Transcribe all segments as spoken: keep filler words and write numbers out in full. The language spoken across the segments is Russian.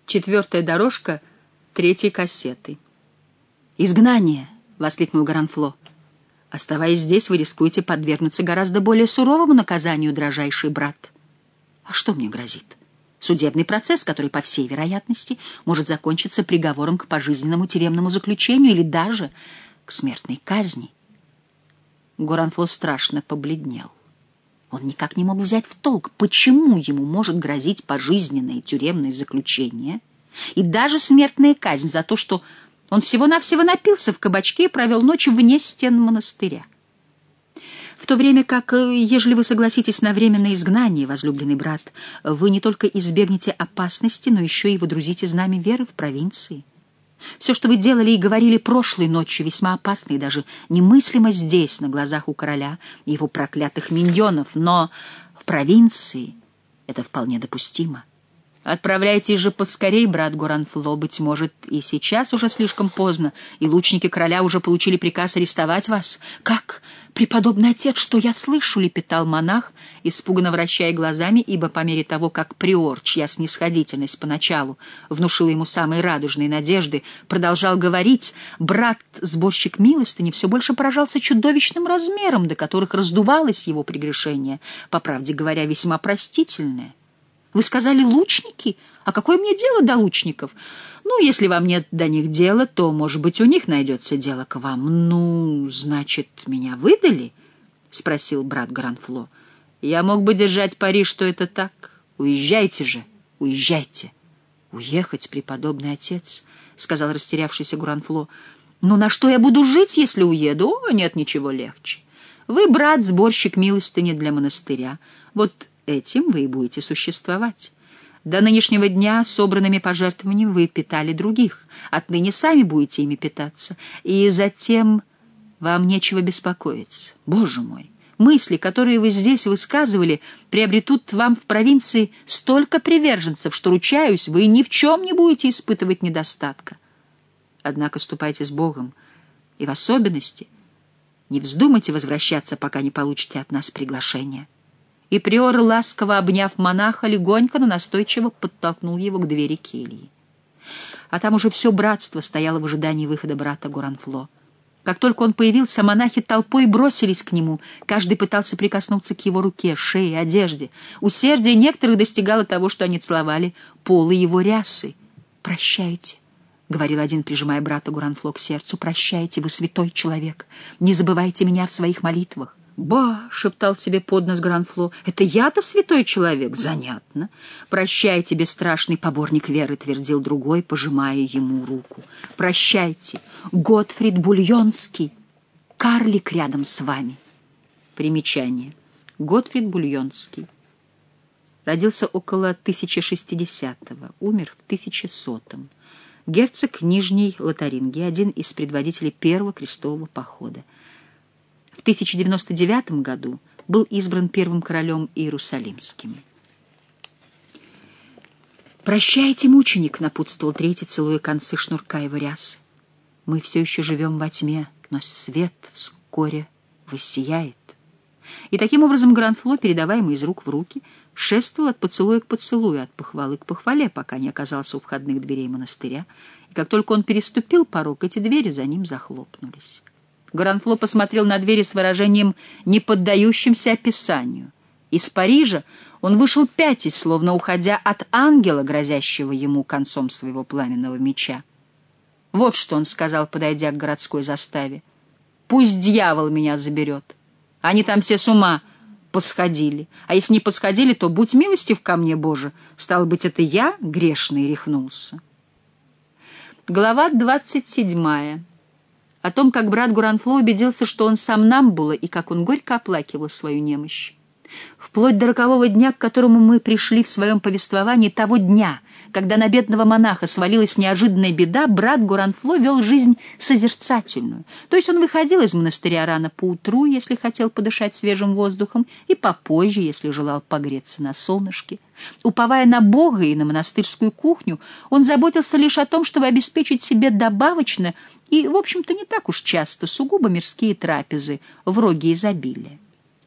Четвертая дорожка третьей кассеты. «Изгнание!» — воскликнул Горанфло. «Оставаясь здесь, вы рискуете подвергнуться гораздо более суровому наказанию, дрожайший брат». «А что мне грозит?» «Судебный процесс, который, по всей вероятности, может закончиться приговором к пожизненному тюремному заключению или даже к смертной казни». Горанфло страшно побледнел. Он никак не мог взять в толк, почему ему может грозить пожизненное тюремное заключение и даже смертная казнь за то, что он всего-навсего напился в кабачке и провел ночь вне стен монастыря. В то время как, ежели вы согласитесь на временное изгнание, возлюбленный брат, вы не только избегнете опасности, но еще и водрузите знамя веры в провинции. Все, что вы делали и говорили прошлой ночью, весьма опасно и даже немыслимо здесь, на глазах у короля и его проклятых миньонов, но в провинции это вполне допустимо. Отправляйтесь же поскорей, брат Горанфло, быть может, и сейчас уже слишком поздно, и лучники короля уже получили приказ арестовать вас. Как, преподобный отец, что я слышу, — лепетал монах, испуганно вращая глазами, ибо по мере того, как приор, чья снисходительность поначалу внушила ему самые радужные надежды, продолжал говорить, брат-сборщик милостыни все больше поражался чудовищным размером, до которых раздувалось его прегрешение, по правде говоря, весьма простительное. Вы сказали лучники? А какое мне дело до лучников? Ну, если вам нет до них дела, то, может быть, у них найдется дело к вам. Ну, значит, меня выдали? — спросил брат Горанфло. Я мог бы держать пари, что это так. Уезжайте же, уезжайте. Уехать, преподобный отец, — сказал растерявшийся Горанфло. Ну, на что я буду жить, если уеду? О, нет, ничего легче. Вы, брат, сборщик милостыни для монастыря. Вот этим вы и будете существовать. До нынешнего дня собранными пожертвованиями вы питали других. Отныне сами будете ими питаться. И затем вам нечего беспокоиться. Боже мой! Мысли, которые вы здесь высказывали, приобретут вам в провинции столько приверженцев, что, ручаюсь, вы ни в чем не будете испытывать недостатка. Однако ступайте с Богом, и в особенности не вздумайте возвращаться, пока не получите от нас приглашение». И приор, ласково обняв монаха, легонько, но настойчиво подтолкнул его к двери кельи. А там уже все братство стояло в ожидании выхода брата Горанфло. Как только он появился, монахи толпой бросились к нему. Каждый пытался прикоснуться к его руке, шее, одежде. Усердие некоторых достигало того, что они целовали полы его рясы. «Прощайте», — говорил один, прижимая брата Горанфло к сердцу, — «прощайте, вы святой человек. Не забывайте меня в своих молитвах». «Ба!» — шептал себе под нос Горанфло. «Это я-то святой человек? Занятно!» «Прощайте, бесстрашный поборник веры!» — твердил другой, пожимая ему руку. «Прощайте! Готфрид Бульонский! Карлик рядом с вами!» Примечание. Готфрид Бульонский. Родился около тысяча шестидесятого, умер в тысяча сотом. Герцог Нижней Лотарингии, один из предводителей первого крестового похода. В тысяча девяносто девятом году был избран первым королем Иерусалимским. «Прощайте, мученик», — напутствовал третий, целуя концы шнурка его рясы. «Мы все еще живем во тьме, но свет вскоре воссияет». И таким образом Горанфло, передаваемый из рук в руки, шествовал от поцелуя к поцелую, от похвалы к похвале, пока не оказался у входных дверей монастыря. И как только он переступил порог, эти двери за ним захлопнулись. Горанфло посмотрел на двери с выражением, не поддающимся описанию. Из Парижа он вышел пятясь, словно уходя от ангела, грозящего ему концом своего пламенного меча. Вот что он сказал, подойдя к городской заставе. «Пусть дьявол меня заберет. Они там все с ума посходили. А если не посходили, то будь милостив ко мне, Боже. Стало быть, это я, грешный, рехнулся». Глава двадцать седьмая. О том, как брат Горанфло убедился, что он сам Намбула, и как он горько оплакивал свою немощь. Вплоть до рокового дня, к которому мы пришли в своем повествовании, того дня, когда на бедного монаха свалилась неожиданная беда, брат Горанфло вел жизнь созерцательную. То есть он выходил из монастыря рано поутру, если хотел подышать свежим воздухом, и попозже, если желал погреться на солнышке. Уповая на Бога и на монастырскую кухню, он заботился лишь о том, чтобы обеспечить себе добавочно и, в общем-то, не так уж часто сугубо мирские трапезы в роге изобилия.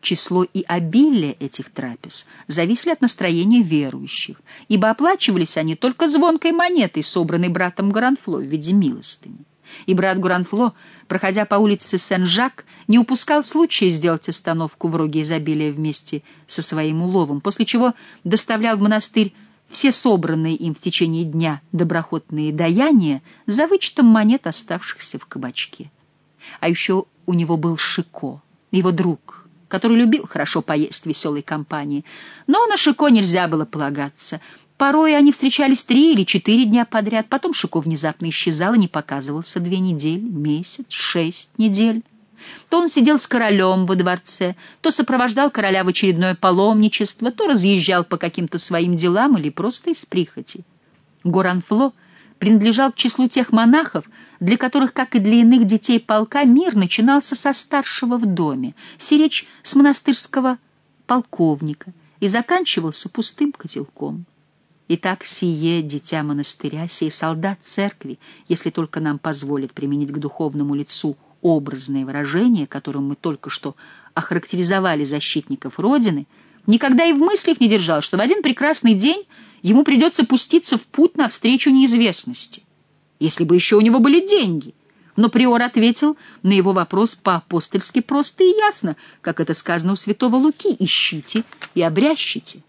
число и обилие этих трапез зависели от настроения верующих, ибо оплачивались они только звонкой монетой, собранной братом Горанфло в виде милостыни. И брат Горанфло, проходя по улице Сен-Жак, не упускал случая сделать остановку в роге изобилия вместе со своим уловом, после чего доставлял в монастырь все собранные им в течение дня доброхотные даяния за вычетом монет, оставшихся в кабачке. А еще у него был Шико, его друг, который любил хорошо поесть в веселой компании. Но на Шико нельзя было полагаться. Порой они встречались три или четыре дня подряд, потом Шико внезапно исчезал и не показывался две недели, месяц, шесть недель. То он сидел с королем во дворце, то сопровождал короля в очередное паломничество, то разъезжал по каким-то своим делам или просто из прихоти. Горанфло принадлежал к числу тех монахов, для которых, как и для иных детей полка, мир начинался со старшего в доме, сиречь с монастырского полковника, и заканчивался пустым котелком. Итак, сие дитя монастыря, сей солдат церкви, если только нам позволят применить к духовному лицу образное выражение, которым мы только что охарактеризовали защитников Родины, никогда и в мыслях не держал, что в один прекрасный день ему придется пуститься в путь навстречу неизвестности. Если бы еще у него были деньги. Но приор ответил на его вопрос по-апостольски просто и ясно, как это сказано у святого Луки: «Ищите и обрящите».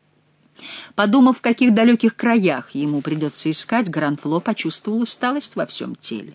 Подумав, в каких далеких краях ему придется искать, Горанфло почувствовал усталость во всем теле.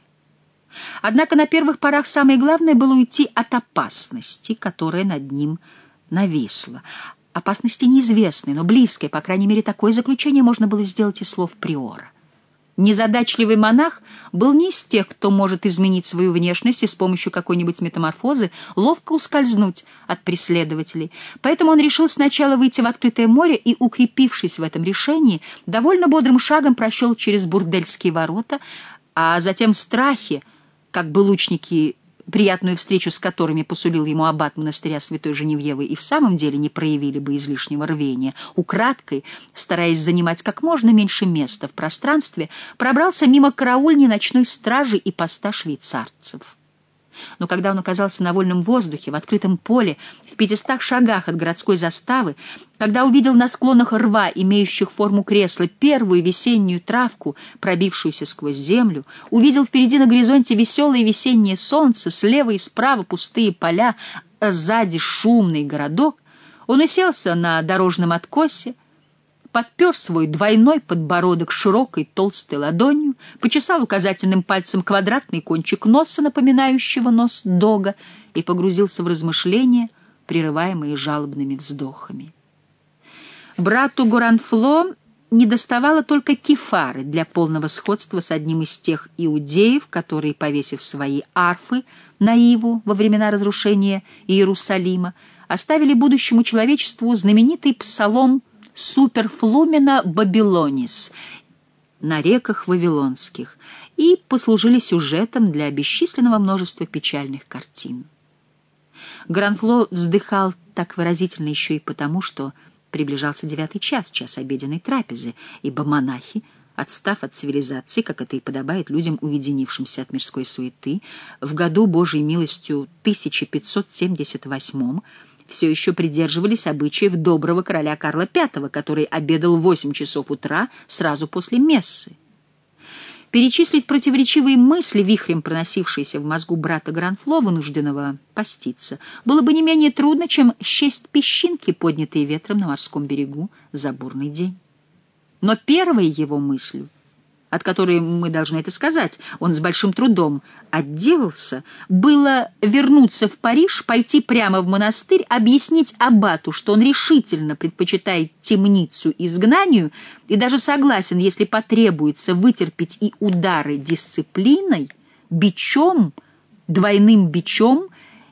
Однако на первых порах самое главное было уйти от опасности, которая над ним нависла. Опасности неизвестной, но близкой, по крайней мере, такое заключение можно было сделать из слов приора. Незадачливый монах был не из тех, кто может изменить свою внешность и с помощью какой-нибудь метаморфозы ловко ускользнуть от преследователей. Поэтому он решил сначала выйти в открытое море и, укрепившись в этом решении, довольно бодрым шагом прошел через бурдельские ворота, а затем в страхе, как бы лучники, приятную встречу с которыми посулил ему аббат монастыря святой Женевьевы, и в самом деле не проявили бы излишнего рвения, украдкой, стараясь занимать как можно меньше места в пространстве, пробрался мимо караульни ночной стражи и поста швейцарцев. Но когда он оказался на вольном воздухе, в открытом поле, в пятистах шагах от городской заставы, когда увидел на склонах рва, имеющих форму кресла, первую весеннюю травку, пробившуюся сквозь землю, увидел впереди на горизонте веселое весеннее солнце, слева и справа пустые поля, а сзади шумный городок, он уселся на дорожном откосе, подпер свой двойной подбородок широкой толстой ладонью, почесал указательным пальцем квадратный кончик носа, напоминающего нос дога, и погрузился в размышления, прерываемые жалобными вздохами. Брату Горанфло недоставало только кефары для полного сходства с одним из тех иудеев, которые, повесив свои арфы на иву во времена разрушения Иерусалима, оставили будущему человечеству знаменитый псалом «Суперфлумена Бабилонис» на реках вавилонских и послужили сюжетом для бесчисленного множества печальных картин. Горанфло вздыхал так выразительно еще и потому, что приближался девятый час, час обеденной трапезы, ибо монахи, отстав от цивилизации, как это и подобает людям, уединившимся от мирской суеты, в году Божьей милостью тысяча пятьсот семьдесят восьмом все еще придерживались обычаев доброго короля Карла Пятого, который обедал в восемь часов утра сразу после мессы. Перечислить противоречивые мысли, вихрем проносившиеся в мозгу брата Горанфло, вынужденного поститься, было бы не менее трудно, чем счесть песчинки, поднятые ветром на морском берегу за бурный день. Но первой его мыслью, от которой, мы должны это сказать, он с большим трудом отделался, было вернуться в Париж, пойти прямо в монастырь, объяснить аббату, что он решительно предпочитает темницу изгнанию и даже согласен, если потребуется, вытерпеть и удары дисциплиной, бичом, двойным бичом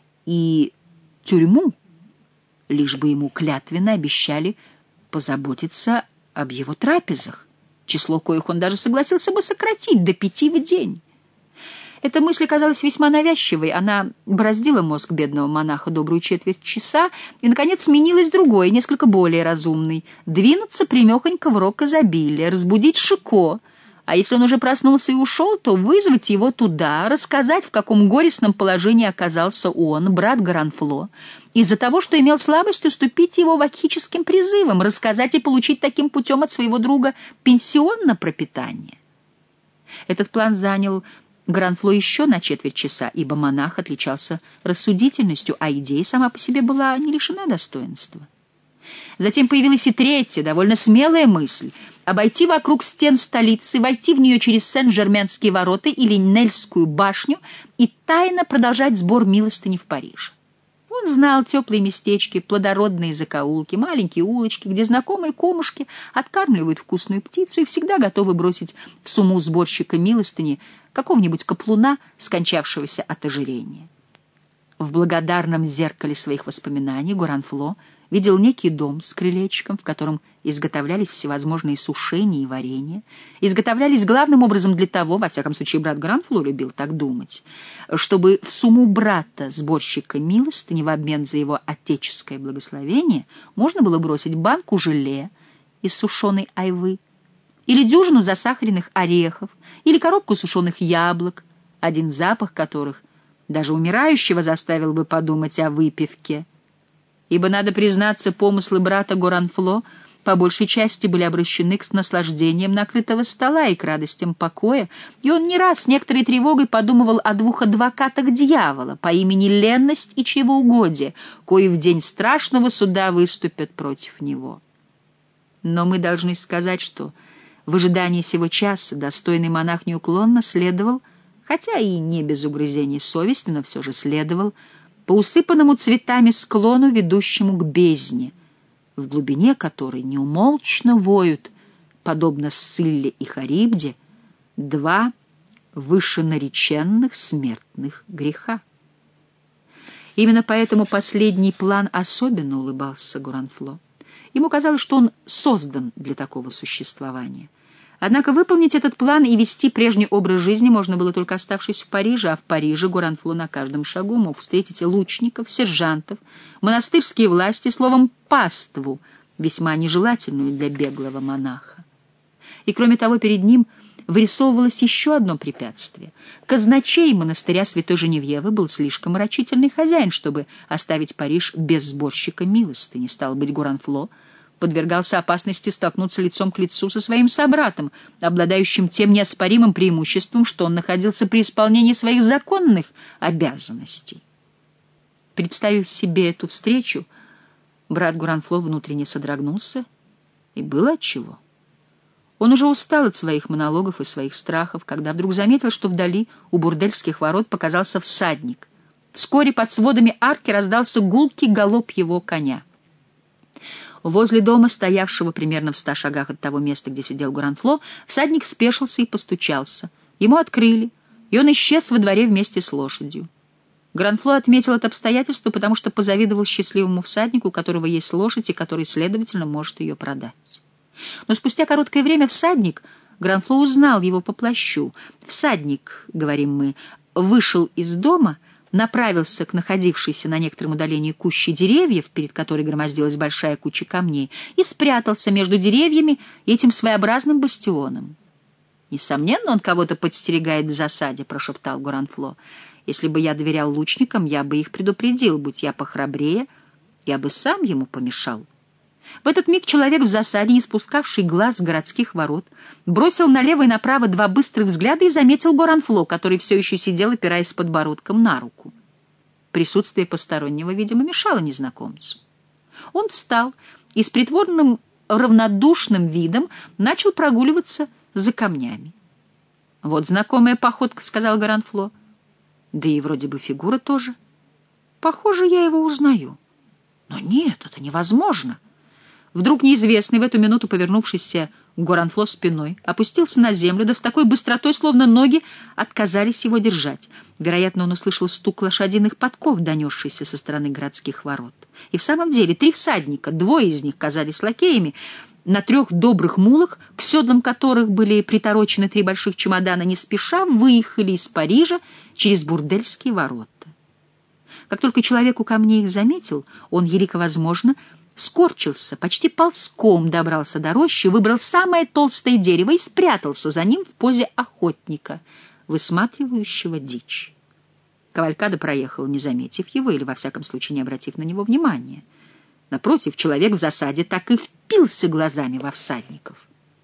и тюрьму, лишь бы ему клятвенно обещали позаботиться об его трапезах, число коих он даже согласился бы сократить до пяти в день. Эта мысль казалась весьма навязчивой, она бороздила мозг бедного монаха добрую четверть часа и, наконец, сменилась другой, несколько более разумной — двинуться прямехонько в рог изобилия, разбудить Шико, А если он уже проснулся и ушел, то вызвать его туда, рассказать, в каком горестном положении оказался он, брат Горанфло, из-за того, что имел слабость уступить его вакхическим призывам, рассказать и получить таким путем от своего друга пенсион на пропитание. Этот план занял Горанфло еще на четверть часа, ибо монах отличался рассудительностью, а идея сама по себе была не лишена достоинства. Затем появилась и третья, довольно смелая мысль — обойти вокруг стен столицы, войти в нее через Сен-Жерменские ворота или Нельскую башню и тайно продолжать сбор милостыни в Париже. Он знал теплые местечки, плодородные закоулки, маленькие улочки, где знакомые кумушки откармливают вкусную птицу и всегда готовы бросить в сумму сборщика милостыни какого-нибудь каплуна, скончавшегося от ожирения. В благодарном зеркале своих воспоминаний Горанфло видел некий дом с крылечком, в котором изготовлялись всевозможные сушения и варенья, изготовлялись главным образом для того, во всяком случае брат Горанфло любил так думать, чтобы в сумму брата, сборщика милостыни, в обмен за его отеческое благословение можно было бросить банку желе из сушеной айвы, или дюжину засахаренных орехов, или коробку сушеных яблок, один запах которых даже умирающего заставил бы подумать о выпивке. Ибо, надо признаться, помыслы брата Горанфло по большей части были обращены к наслаждениям накрытого стола и к радостям покоя, и он не раз с некоторой тревогой подумывал о двух адвокатах дьявола по имени Ленность и Чревоугодие, кои в день страшного суда выступят против него. Но мы должны сказать, что в ожидании сего часа достойный монах неуклонно следовал, хотя и не без угрызений совести, но все же следовал, по усыпанному цветами склону, ведущему к бездне, в глубине которой неумолчно воют, подобно Сцилле и Харибде, два вышенареченных смертных греха. Именно поэтому последний план особенно улыбался Горанфло. Ему казалось, что он создан для такого существования. Однако выполнить этот план и вести прежний образ жизни можно было только оставшись в Париже, а в Париже Горанфло на каждом шагу мог встретить лучников, сержантов, монастырские власти, словом, паству, весьма нежелательную для беглого монаха. И кроме того, перед ним вырисовывалось еще одно препятствие. Казначей монастыря Святой Женевьевы был слишком рачительный хозяин, чтобы оставить Париж без сборщика милостыни. Стало быть, Горанфло подвергался опасности столкнуться лицом к лицу со своим собратом, обладающим тем неоспоримым преимуществом, что он находился при исполнении своих законных обязанностей. Представив себе эту встречу, брат Горанфло внутренне содрогнулся, и было отчего. Он уже устал от своих монологов и своих страхов, когда вдруг заметил, что вдали у бурдельских ворот показался всадник. Вскоре под сводами арки раздался гулкий галоп его коня. Возле дома, стоявшего примерно в ста шагах от того места, где сидел Горанфло, всадник спешился и постучался. Ему открыли, и он исчез во дворе вместе с лошадью. Горанфло отметил это обстоятельство, потому что позавидовал счастливому всаднику, у которого есть лошадь и который, следовательно, может ее продать. Но спустя короткое время всадник, Горанфло узнал его по плащу. Всадник, говорим мы, вышел из дома, направился к находившейся на некотором удалении куще деревьев, перед которой громоздилась большая куча камней, и спрятался между деревьями этим своеобразным бастионом. «Несомненно, он кого-то подстерегает в засаде», — прошептал Горанфло. «Если бы я доверял лучникам, я бы их предупредил. Будь я похрабрее, я бы сам ему помешал». В этот миг человек в засаде, не спускавший глаз с городских ворот, бросил налево и направо два быстрых взгляда и заметил Горанфло, который все еще сидел, опираясь подбородком на руку. Присутствие постороннего, видимо, мешало незнакомцу. Он встал и с притворным равнодушным видом начал прогуливаться за камнями. «Вот знакомая походка», — сказал Горанфло. «Да и вроде бы фигура тоже. Похоже, я его узнаю. Но нет, это невозможно». Вдруг неизвестный, в эту минуту повернувшийся к Горанфло спиной, опустился на землю, да с такой быстротой, словно ноги отказались его держать. Вероятно, он услышал стук лошадиных подков, донесшийся со стороны городских ворот. И в самом деле три всадника, двое из них казались лакеями, на трех добрых мулах, к седлам которых были приторочены три больших чемодана, не спеша выехали из Парижа через бурдельские ворота. Как только человек у камней их заметил, он, елико возможно, скорчился, почти ползком добрался до рощи, выбрал самое толстое дерево и спрятался за ним в позе охотника, высматривающего дичь. Кавалькада проехала, не заметив его или, во всяком случае, не обратив на него внимания. Напротив, человек в засаде так и впился глазами во всадников.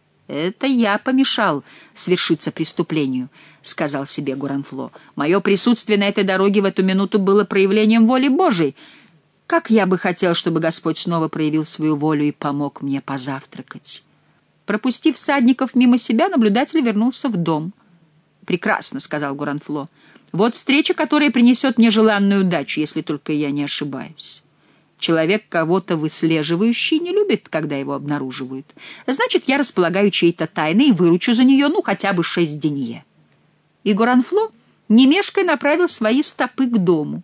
«Это я помешал свершиться преступлению», — сказал себе Гуранфло. «Мое присутствие на этой дороге в эту минуту было проявлением воли Божией. Как я бы хотел, чтобы Господь снова проявил свою волю и помог мне позавтракать». Пропустив всадников мимо себя, наблюдатель вернулся в дом. «Прекрасно», — сказал Гуранфло. «Вот встреча, которая принесет мне желанную удачу, если только я не ошибаюсь. Человек, кого-то выслеживающий, не любит, когда его обнаруживают. Значит, я располагаю чьей-то тайной и выручу за нее, ну, хотя бы шесть денье». И Гуранфло, не мешкая, направил свои стопы к дому.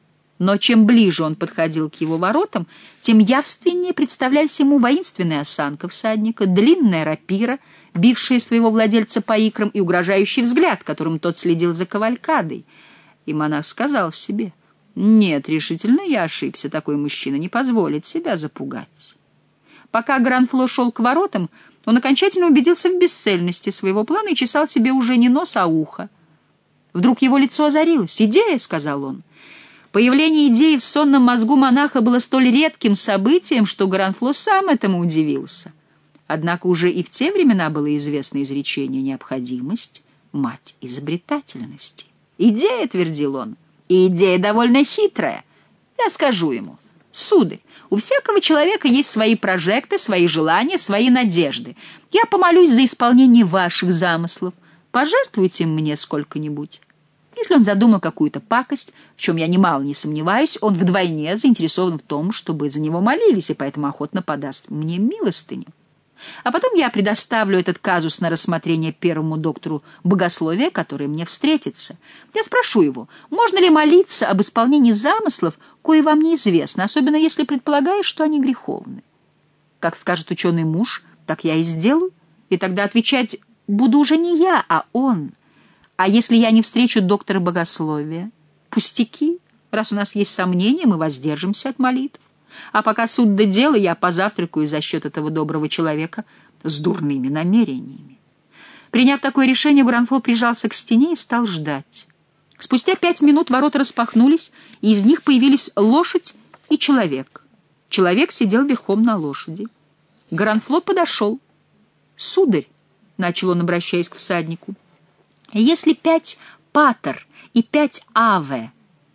Но чем ближе он подходил к его воротам, тем явственнее представлялись ему воинственная осанка всадника, длинная рапира, бившая своего владельца по икрам, и угрожающий взгляд, которым тот следил за кавалькадой. И монах сказал себе: «Нет, решительно я ошибся, такой мужчина не позволит себя запугать». Пока Гуранфло шел к воротам, он окончательно убедился в бесцельности своего плана и чесал себе уже не нос, а ухо. Вдруг его лицо озарилось. «Идея», — сказал он. Появление идеи в сонном мозгу монаха было столь редким событием, что Гуранфло сам этому удивился. Однако уже и в те времена было известно изречение «необходимость — мать изобретательности». «Идея», — твердил он, — «и идея довольно хитрая. Я скажу ему: сударь, у всякого человека есть свои прожекты, свои желания, свои надежды. Я помолюсь за исполнение ваших замыслов. Пожертвуйте мне сколько-нибудь». Если он задумал какую-то пакость, в чем я немало не сомневаюсь, он вдвойне заинтересован в том, чтобы за него молились, и поэтому охотно подаст мне милостыню. А потом я предоставлю этот казус на рассмотрение первому доктору богословия, который мне встретится. Я спрошу его, можно ли молиться об исполнении замыслов, кое вам неизвестно, особенно если предполагаешь, что они греховны. Как скажет ученый муж, так я и сделаю, и тогда отвечать буду уже не я, а он. А если я не встречу доктора богословия? Пустяки. Раз у нас есть сомнения, мы воздержимся от молитв. А пока суд до дела, я позавтракаю за счет этого доброго человека с дурными намерениями. Приняв такое решение, Гуранфло прижался к стене и стал ждать. Спустя пять минут ворота распахнулись, и из них появились лошадь и человек. Человек сидел верхом на лошади. Гуранфло подошел. «Сударь», — начал он, обращаясь к всаднику, — «если пять патер и пять аве,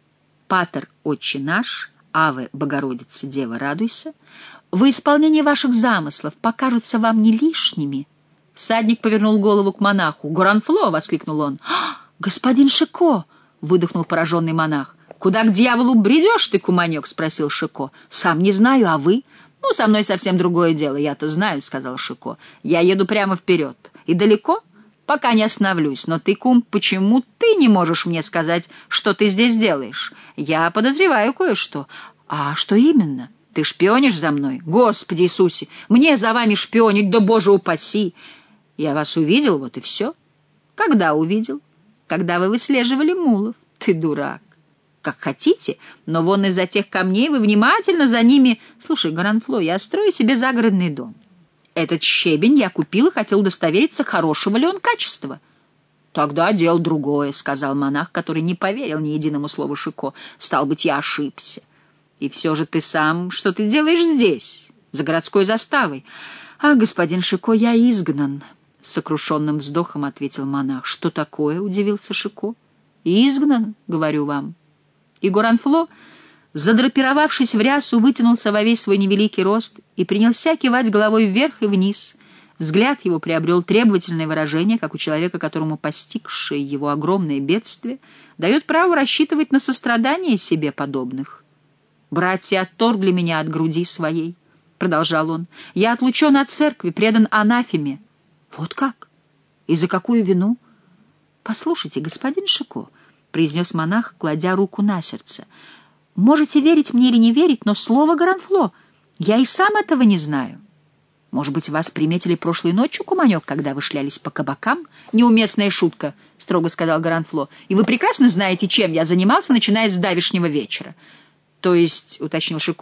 патер — Отче наш, аве — Богородица, Дева, радуйся, во исполнении ваших замыслов покажутся вам не лишними». Всадник повернул голову к монаху. «Гуранфло!» — воскликнул он. «А, господин Шико!» — выдохнул пораженный монах. «Куда к дьяволу бредешь ты, куманек?» — спросил Шико. «Сам не знаю, а вы?» «Ну, со мной совсем другое дело, я-то знаю», — сказал Шико. «Я еду прямо вперед. И далеко?» «Пока не остановлюсь. Но ты, кум, почему ты не можешь мне сказать, что ты здесь делаешь? Я подозреваю кое-что». «А что именно? Ты шпионишь за мной? Господи Иисусе, мне за вами шпионить, да Боже упаси! Я вас увидел, вот и все». «Когда увидел?» «Когда вы выслеживали мулов». «Ты дурак». «Как хотите, но вон из-за тех камней вы внимательно за ними...» «Слушай, Гуранфло, я строю себе загородный дом. Этот щебень я купил и хотел удостовериться, хорошего ли он качества». «Тогда дело другое», — сказал монах, который не поверил ни единому слову Шико. «Стал быть, я ошибся. И все же ты сам, что ты делаешь здесь, за городской заставой?» «А, господин Шико, я изгнан», — с сокрушенным вздохом ответил монах. «Что такое?» — удивился Шико. «Изгнан, говорю вам». И Гуранфло, задрапировавшись в рясу, вытянулся во весь свой невеликий рост и принялся кивать головой вверх и вниз. Взгляд его приобрел требовательное выражение, как у человека, которому постигшее его огромное бедствие дает право рассчитывать на сострадание себе подобных. «Братья отторгли меня от груди своей», — продолжал он. «Я отлучен от церкви, предан анафеме». «Вот как? И за какую вину?» «Послушайте, господин Шико», — произнес монах, кладя руку на сердце, — «можете верить мне или не верить, но слово Гуранфло, я и сам этого не знаю. Может быть, вас приметили прошлой ночью, куманек, когда вы шлялись по кабакам?» «Неуместная шутка», — строго сказал Гуранфло, — «и вы прекрасно знаете, чем я занимался, начиная с давешнего вечера». «То есть, — уточнил Шико, —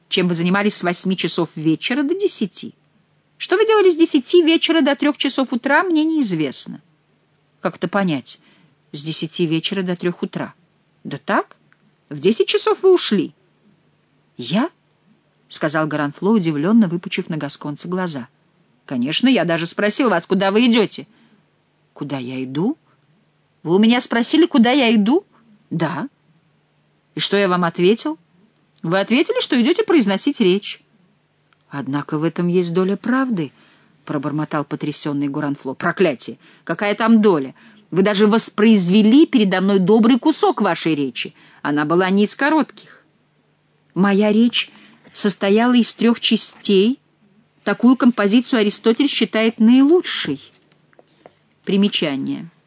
чем вы занимались с восьми часов вечера до десяти. Что вы делали с десяти вечера до трех часов утра, мне неизвестно. Как это понять? С десяти вечера до трех утра. Да так? В десять часов вы ушли. Я? — сказал Горанфло, удивленно выпучив на гасконца глаза. Конечно, я даже спросил вас, куда вы идете. Куда я иду? Вы у меня спросили, куда я иду? Да. И что я вам ответил? Вы ответили, что идете произносить речь. Однако в этом есть доля правды, — пробормотал потрясенный Горанфло. Проклятие! Какая там доля? Вы даже воспроизвели передо мной добрый кусок вашей речи. Она была не из коротких. Моя речь состояла из трех частей. Такую композицию Аристотель считает наилучшей. Примечание.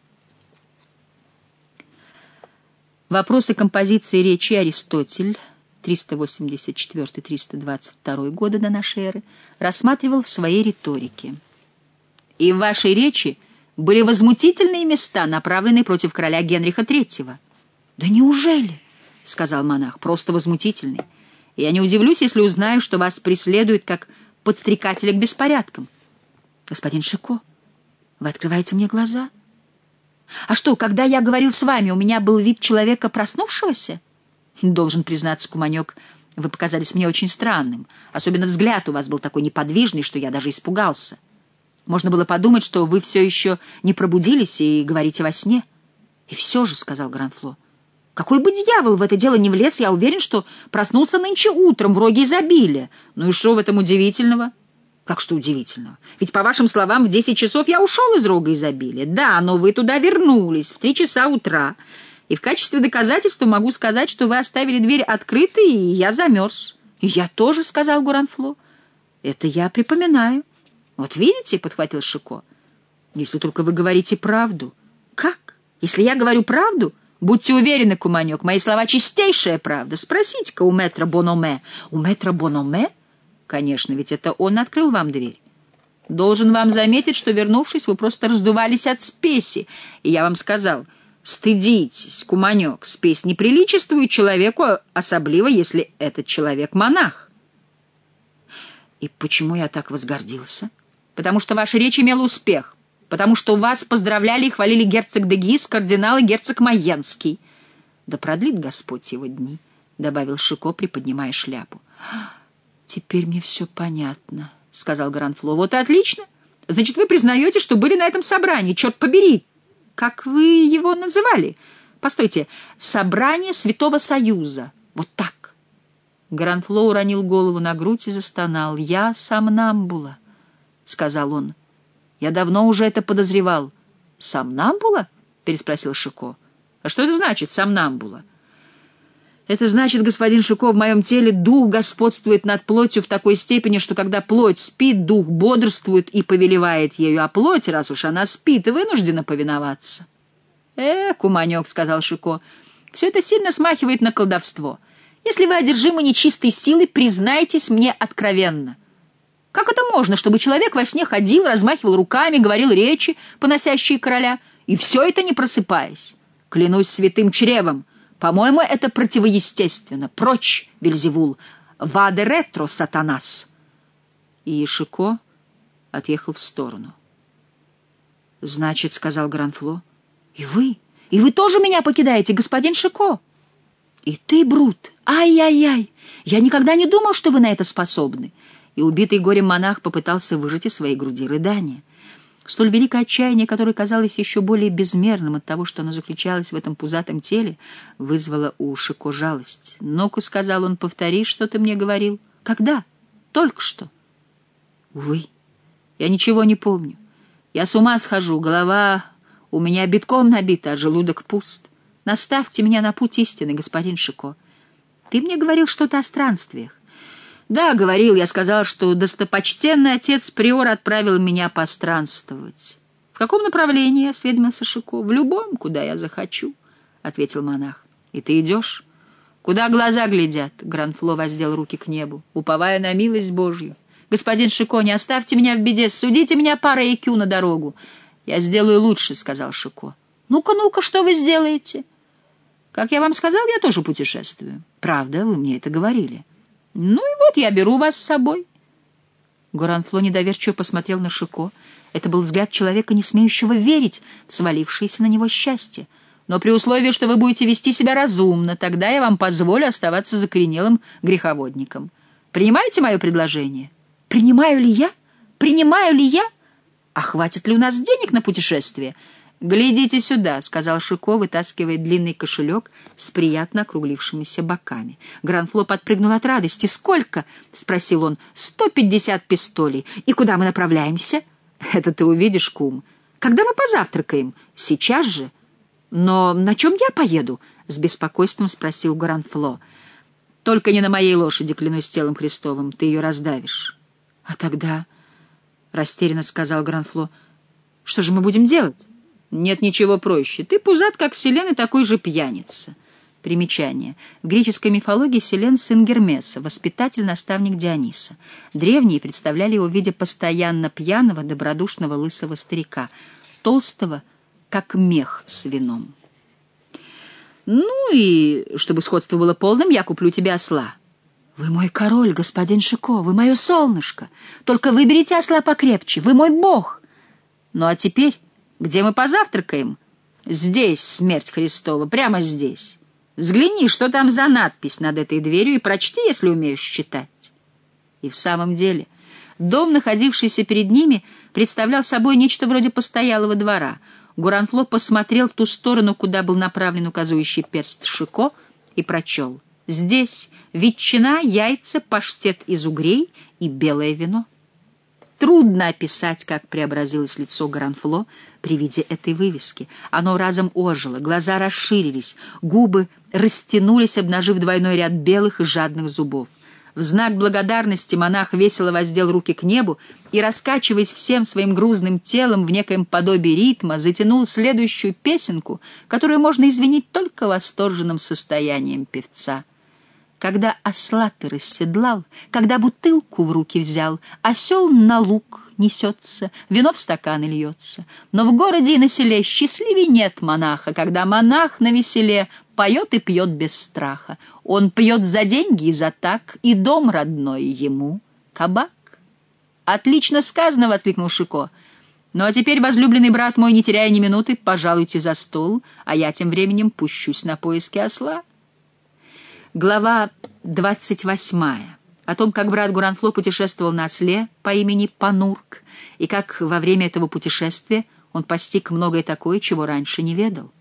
Вопросы композиции речи Аристотель триста восемьдесят четвёртый — триста двадцать второй годы до нашей эры рассматривал в своей риторике. И в вашей речи были возмутительные места, направленные против короля Генриха Третьего. Да неужели? — сказал монах. Просто возмутительный. И я не удивлюсь, если узнаю, что вас преследуют как подстрекателя к беспорядкам. Господин Шико, вы открываете мне глаза? А что, когда я говорил с вами, у меня был вид человека проснувшегося? Должен признаться, куманек, вы показались мне очень странным. Особенно взгляд у вас был такой неподвижный, что я даже испугался. Можно было подумать, что вы все еще не пробудились и говорите во сне. И все же, — сказал Горанфло, — какой бы дьявол в это дело не влез, я уверен, что проснулся нынче утром в роге изобилия. Ну и что в этом удивительного? Как что удивительного? Ведь, по вашим словам, в десять часов я ушел из рога изобилия. Да, но вы туда вернулись в три часа утра. И в качестве доказательства могу сказать, что вы оставили дверь открытой, и я замерз. — И я тоже, — сказал Горанфло. — Это я припоминаю. — Вот видите, — подхватил Шико, — если только вы говорите правду. — Как? Если я говорю правду? Будьте уверены, куманек, мои слова — чистейшая правда. Спросите-ка у мэтра Бономе. — У мэтра Бономе? — Конечно, ведь это он открыл вам дверь. Должен вам заметить, что, вернувшись, вы просто раздувались от спеси. И я вам сказал... Стыдитесь, куманек, спесь не приличествует человеку, особливо, если этот человек монах. И почему я так возгордился? Потому что ваша речь имела успех, потому что вас поздравляли и хвалили герцог де Гис, кардинал и герцог Майенский. Да продлит Господь его дни, — добавил Шико, приподнимая шляпу. — Теперь мне все понятно, — сказал Горанфло. — Вот и отлично. Значит, вы признаете, что были на этом собрании. Черт побери! Как вы его называли? Постойте, собрание Святого Союза. Вот так. Горанфло уронил голову на грудь и застонал. «Я сомнамбула», — сказал он. «Я давно уже это подозревал». «Сомнамбула?» — переспросил Шико. «А что это значит, сомнамбула?» «Это значит, господин Шико, в моем теле дух господствует над плотью в такой степени, что когда плоть спит, дух бодрствует и повелевает ею, а плоть, раз уж она спит, вынуждена повиноваться». «Э, куманек», — сказал Шико, — «все это сильно смахивает на колдовство. Если вы одержимы нечистой силой, признайтесь мне откровенно. Как это можно, чтобы человек во сне ходил, размахивал руками, говорил речи, поносящие короля, и все это не просыпаясь? Клянусь святым чревом, по-моему, это противоестественно. Прочь, Вельзевул! Ваде ретро, сатанас!» И Шико отъехал в сторону. «Значит, — сказал Горанфло, — и вы, и вы тоже меня покидаете, господин Шико? И ты, Брут, ай-яй-яй! Я никогда не думал, что вы на это способны!» И убитый горем монах попытался выжать из своей груди рыдание. Столь великое отчаяние, которое казалось еще более безмерным от того, что оно заключалось в этом пузатом теле, вызвало у Шико жалость. «Ну-ка, — сказал он, — повтори, что ты мне говорил». «Когда? Только что». «Увы, я ничего не помню. Я с ума схожу, голова у меня битком набита, а желудок пуст. Наставьте меня на путь истины, господин Шико. Ты мне говорил что-то о странствиях». «Да, говорил, я сказал, что достопочтенный отец-приор отправил меня постранствовать». «В каком направлении?» — осведомился Шико. «В любом, куда я захочу», — ответил монах. «И ты идешь?» «Куда глаза глядят?» — Горанфло воздел руки к небу, уповая на милость Божью. «Господин Шико, не оставьте меня в беде, судите меня парой икю на дорогу». «Я сделаю лучше», — сказал Шико. «Ну-ка, ну-ка, что вы сделаете?» «Как я вам сказал, я тоже путешествую». «Правда, вы мне это говорили». Ну и вот я беру вас с собой. Горанфло недоверчиво посмотрел на Шико. Это был взгляд человека, не смеющего верить в свалившееся на него счастье. Но при условии, что вы будете вести себя разумно, тогда я вам позволю оставаться закоренелым греховодником. Принимаете мое предложение? Принимаю ли я? Принимаю ли я? А хватит ли у нас денег на путешествие? «Глядите сюда», — сказал Шико, вытаскивая длинный кошелек с приятно округлившимися боками. Гранфло подпрыгнул от радости. «Сколько?» — спросил он. «Сто пятьдесят пистолей. И куда мы направляемся?» «Это ты увидишь, кум. Когда мы позавтракаем? Сейчас же?» «Но на чем я поеду?» — с беспокойством спросил Гранфло. «Только не на моей лошади, клянусь телом Христовым. Ты ее раздавишь». «А тогда...» — растерянно сказал Гранфло. «Что же мы будем делать?» «Нет ничего проще. Ты пузат, как Селен, и такой же пьяница». Примечание. В греческой мифологии Селен — сын Гермеса, воспитатель-наставник Диониса. Древние представляли его в виде постоянно пьяного, добродушного лысого старика, толстого, как мех с вином. «Ну и, чтобы сходство было полным, я куплю тебе осла». «Вы мой король, господин Шико, вы мое солнышко. Только выберите осла покрепче, вы мой бог». «Ну а теперь, где мы позавтракаем?» «Здесь, смерть Христова, прямо здесь. Взгляни, что там за надпись над этой дверью, и прочти, если умеешь читать». И в самом деле, дом, находившийся перед ними, представлял собой нечто вроде постоялого двора. Горанфло посмотрел в ту сторону, куда был направлен указывающий перст Шико, и прочел: «Здесь ветчина, яйца, паштет из угрей и белое вино». Трудно описать, как преобразилось лицо Горанфло при виде этой вывески. Оно разом ожило, глаза расширились, губы растянулись, обнажив двойной ряд белых и жадных зубов. В знак благодарности монах весело воздел руки к небу и, раскачиваясь всем своим грузным телом в некоем подобии ритма, затянул следующую песенку, которую можно извинить только восторженным состоянием певца. Когда осла ты расседлал, когда бутылку в руки взял, осел на луг несется, вино в стаканы льется. Но в городе и на селе счастливей нет монаха, когда монах на веселе поет и пьет без страха. Он пьет за деньги и за так, и дом родной ему кабак. «Отлично сказано!» — воскликнул Шико. «Ну а теперь, возлюбленный брат мой, не теряя ни минуты, пожалуйте за стол, а я тем временем пущусь на поиски осла». Глава двадцать восьмая. О том, как брат Горанфло путешествовал на осле по имени Панург, и как во время этого путешествия он постиг многое такое, чего раньше не ведал.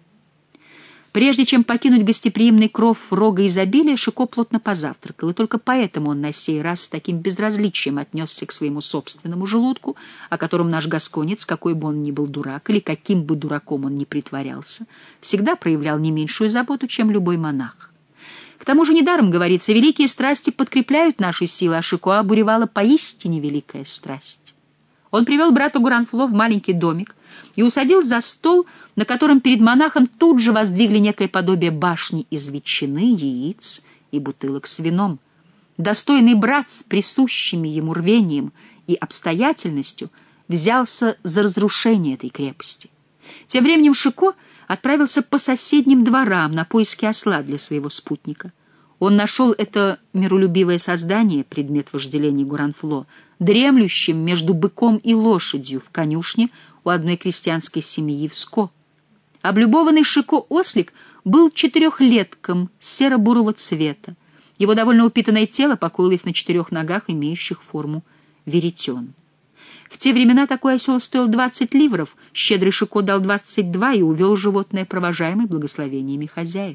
Прежде чем покинуть гостеприимный кров рога изобилия, Шико плотно позавтракал, и только поэтому он на сей раз с таким безразличием отнесся к своему собственному желудку, о котором наш гасконец, какой бы он ни был дурак, или каким бы дураком он ни притворялся, всегда проявлял не меньшую заботу, чем любой монах. К тому же недаром говорится, великие страсти подкрепляют наши силы, а Шико обуревала поистине великая страсть. Он привел брата Горанфло в маленький домик и усадил за стол, на котором перед монахом тут же воздвигли некое подобие башни из ветчины, яиц и бутылок с вином. Достойный брат с присущими ему рвением и обстоятельностью взялся за разрушение этой крепости. Тем временем Шико отправился по соседним дворам на поиски осла для своего спутника. Он нашел это миролюбивое создание, предмет вожделения Горанфло, дремлющим между быком и лошадью в конюшне у одной крестьянской семьи в Ско. Облюбованный Шико ослик был четырехлетком серо-бурого цвета. Его довольно упитанное тело покоилось на четырех ногах, имеющих форму веретен. В те времена такой осел стоил двадцать ливров, щедрый Шико дал двадцать два и увел животное, провожаемое благословениями хозяев.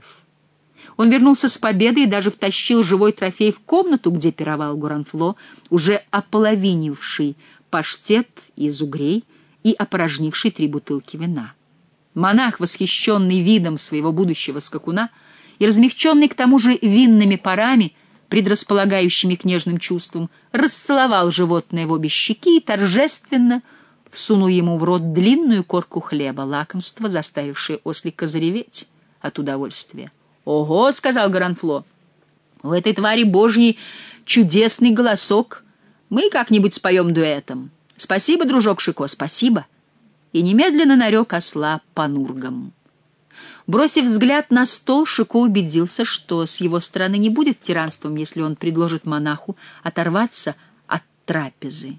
Он вернулся с победой и даже втащил живой трофей в комнату, где пировал Горанфло, уже ополовинивший паштет из угрей и опорожнивший три бутылки вина. Монах, восхищенный видом своего будущего скакуна и размягченный к тому же винными парами, предрасполагающими к нежным чувствам, расцеловал животное в обе щеки и торжественно всунул ему в рот длинную корку хлеба, лакомство, заставившее ослика зареветь от удовольствия. «Ого!» — сказал Горанфло. «У этой твари божьей чудесный голосок. Мы как-нибудь споем дуэтом. Спасибо, дружок Шико, спасибо!» И немедленно нарек осла Панургом. Бросив взгляд на стол, Шико убедился, что с его стороны не будет тиранством, если он предложит монаху оторваться от трапезы.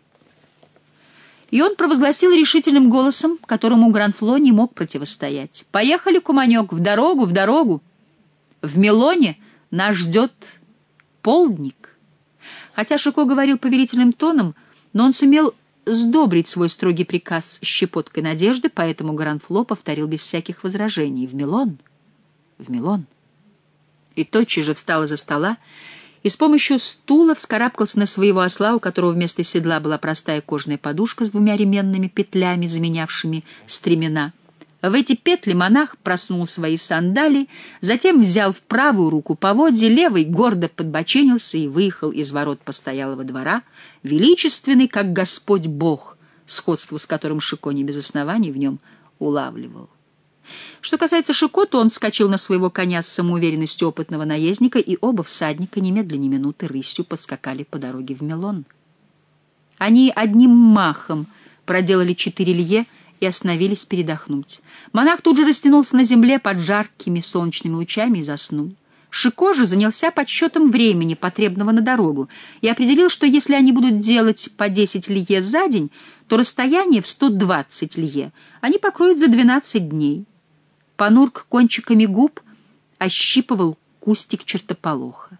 И он провозгласил решительным голосом, которому Гранфло не мог противостоять: «Поехали, куманек, в дорогу, в дорогу! В Милоне нас ждет полдник». Хотя Шико говорил повелительным тоном, но он сумел сдобрить свой строгий приказ щепоткой надежды, поэтому Гранфло повторил без всяких возражений: «В Милон! В Милон!» И тотчас же встал из-за стола и с помощью стула вскарабкался на своего осла, у которого вместо седла была простая кожаная подушка с двумя ременными петлями, заменявшими стремена. В эти петли монах просунул свои сандалии, затем взял в правую руку поводья, левой гордо подбоченился и выехал из ворот постоялого двора, величественный, как Господь Бог, сходство с которым Шико не без оснований в нем улавливал. Что касается Шико, то он вскочил на своего коня с самоуверенностью опытного наездника, и оба всадника немедленно ни минуты рысью поскакали по дороге в Милон. Они одним махом проделали четыре лье и остановились передохнуть. Монах тут же растянулся на земле под жаркими солнечными лучами и заснул. Шико же занялся подсчетом времени, потребного на дорогу, и определил, что если они будут делать по десять лье за день, то расстояние в сто двадцать лье они покроют за двенадцать дней. Панурк кончиками губ ощипывал кустик чертополоха.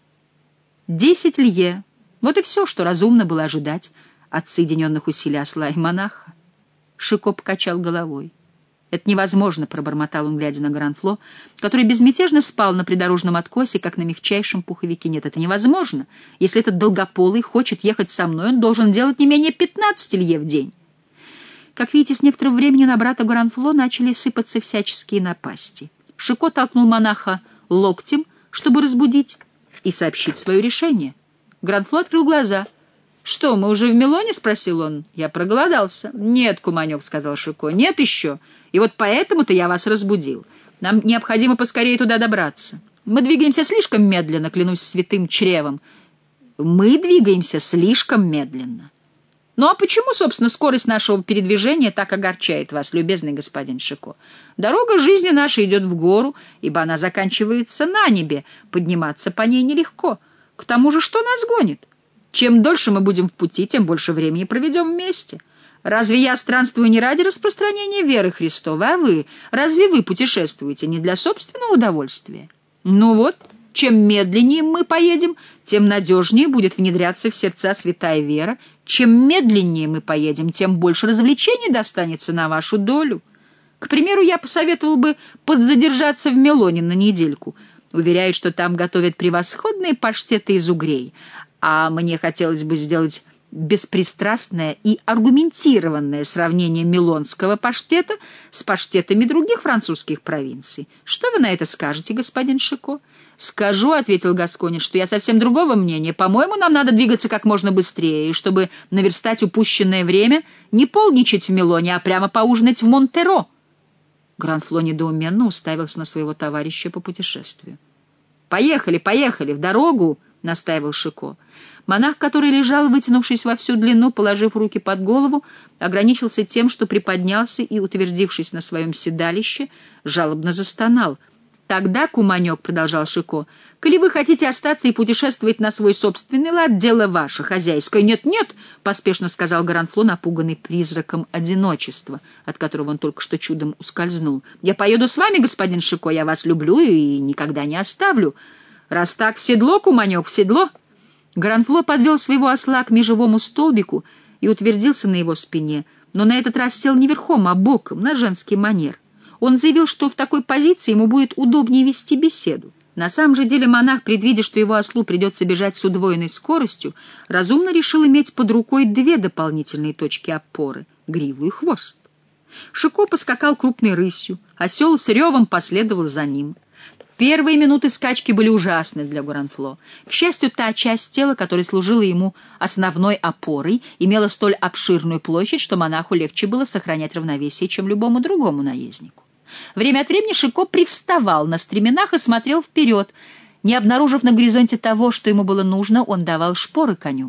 Десять лье — вот и все, что разумно было ожидать от соединенных усилий осла и монаха. Шико покачал головой. «Это невозможно», — пробормотал он, глядя на Гранфло, который безмятежно спал на придорожном откосе, как на мягчайшем пуховике. «Нет, это невозможно. Если этот долгополый хочет ехать со мной, он должен делать не менее пятнадцати лье в день». Как видите, с некоторого времени на брата Гранфло начали сыпаться всяческие напасти. Шико толкнул монаха локтем, чтобы разбудить и сообщить свое решение. Гранфло открыл глаза. «Что, мы уже в Милоне?» — спросил он. «Я проголодался». «Нет, куманек», — сказал Шико, — «нет еще. И вот поэтому-то я вас разбудил. Нам необходимо поскорее туда добраться. Мы двигаемся слишком медленно, клянусь святым чревом. Мы двигаемся слишком медленно». «Ну а почему, собственно, скорость нашего передвижения так огорчает вас, любезный господин Шико? Дорога жизни наша идет в гору, ибо она заканчивается на небе, подниматься по ней нелегко. К тому же что нас гонит? Чем дольше мы будем в пути, тем больше времени проведем вместе. Разве я странствую не ради распространения веры Христовой, а вы? Разве вы путешествуете не для собственного удовольствия? Ну вот, чем медленнее мы поедем, тем надежнее будет внедряться в сердца святая вера. Чем медленнее мы поедем, тем больше развлечений достанется на вашу долю. К примеру, я посоветовал бы подзадержаться в Милоне на недельку. Уверяют, что там готовят превосходные паштеты из угрей, а мне хотелось бы сделать беспристрастное и аргументированное сравнение милонского паштета с паштетами других французских провинций. Что вы на это скажете, господин Шико? «Скажу», — ответил Гасконец, — «что я совсем другого мнения. По-моему, нам надо двигаться как можно быстрее, и чтобы наверстать упущенное время, не полничать в Милоне, а прямо поужинать в Монтеро». Гранфло недоуменно уставился на своего товарища по путешествию. «Поехали, поехали, в дорогу!» — настаивал Шико. Монах, который лежал, вытянувшись во всю длину, положив руки под голову, ограничился тем, что приподнялся и, утвердившись на своем седалище, жалобно застонал. «Тогда, куманек, — продолжал Шико, — коли вы хотите остаться и путешествовать на свой собственный лад, дело ваше, хозяйское». «Нет-нет», — поспешно сказал Гранфло, напуганный призраком одиночества, от которого он только что чудом ускользнул. «Я поеду с вами, господин Шико, я вас люблю и никогда не оставлю. Раз так, в седло, куманек, в седло». Гранфло подвел своего осла к межевому столбику и утвердился на его спине, но на этот раз сел не верхом, а боком, на женский манер. Он заявил, что в такой позиции ему будет удобнее вести беседу. На самом же деле монах, предвидя, что его ослу придется бежать с удвоенной скоростью, разумно решил иметь под рукой две дополнительные точки опоры — гриву и хвост. Шико поскакал крупной рысью, осел с ревом последовал за ним. Первые минуты скачки были ужасны для Гранфло. К счастью, та часть тела, которая служила ему основной опорой, имела столь обширную площадь, что монаху легче было сохранять равновесие, чем любому другому наезднику. Время от времени Шико привставал на стременах и смотрел вперед. Не обнаружив на горизонте того, что ему было нужно, он давал шпоры коню.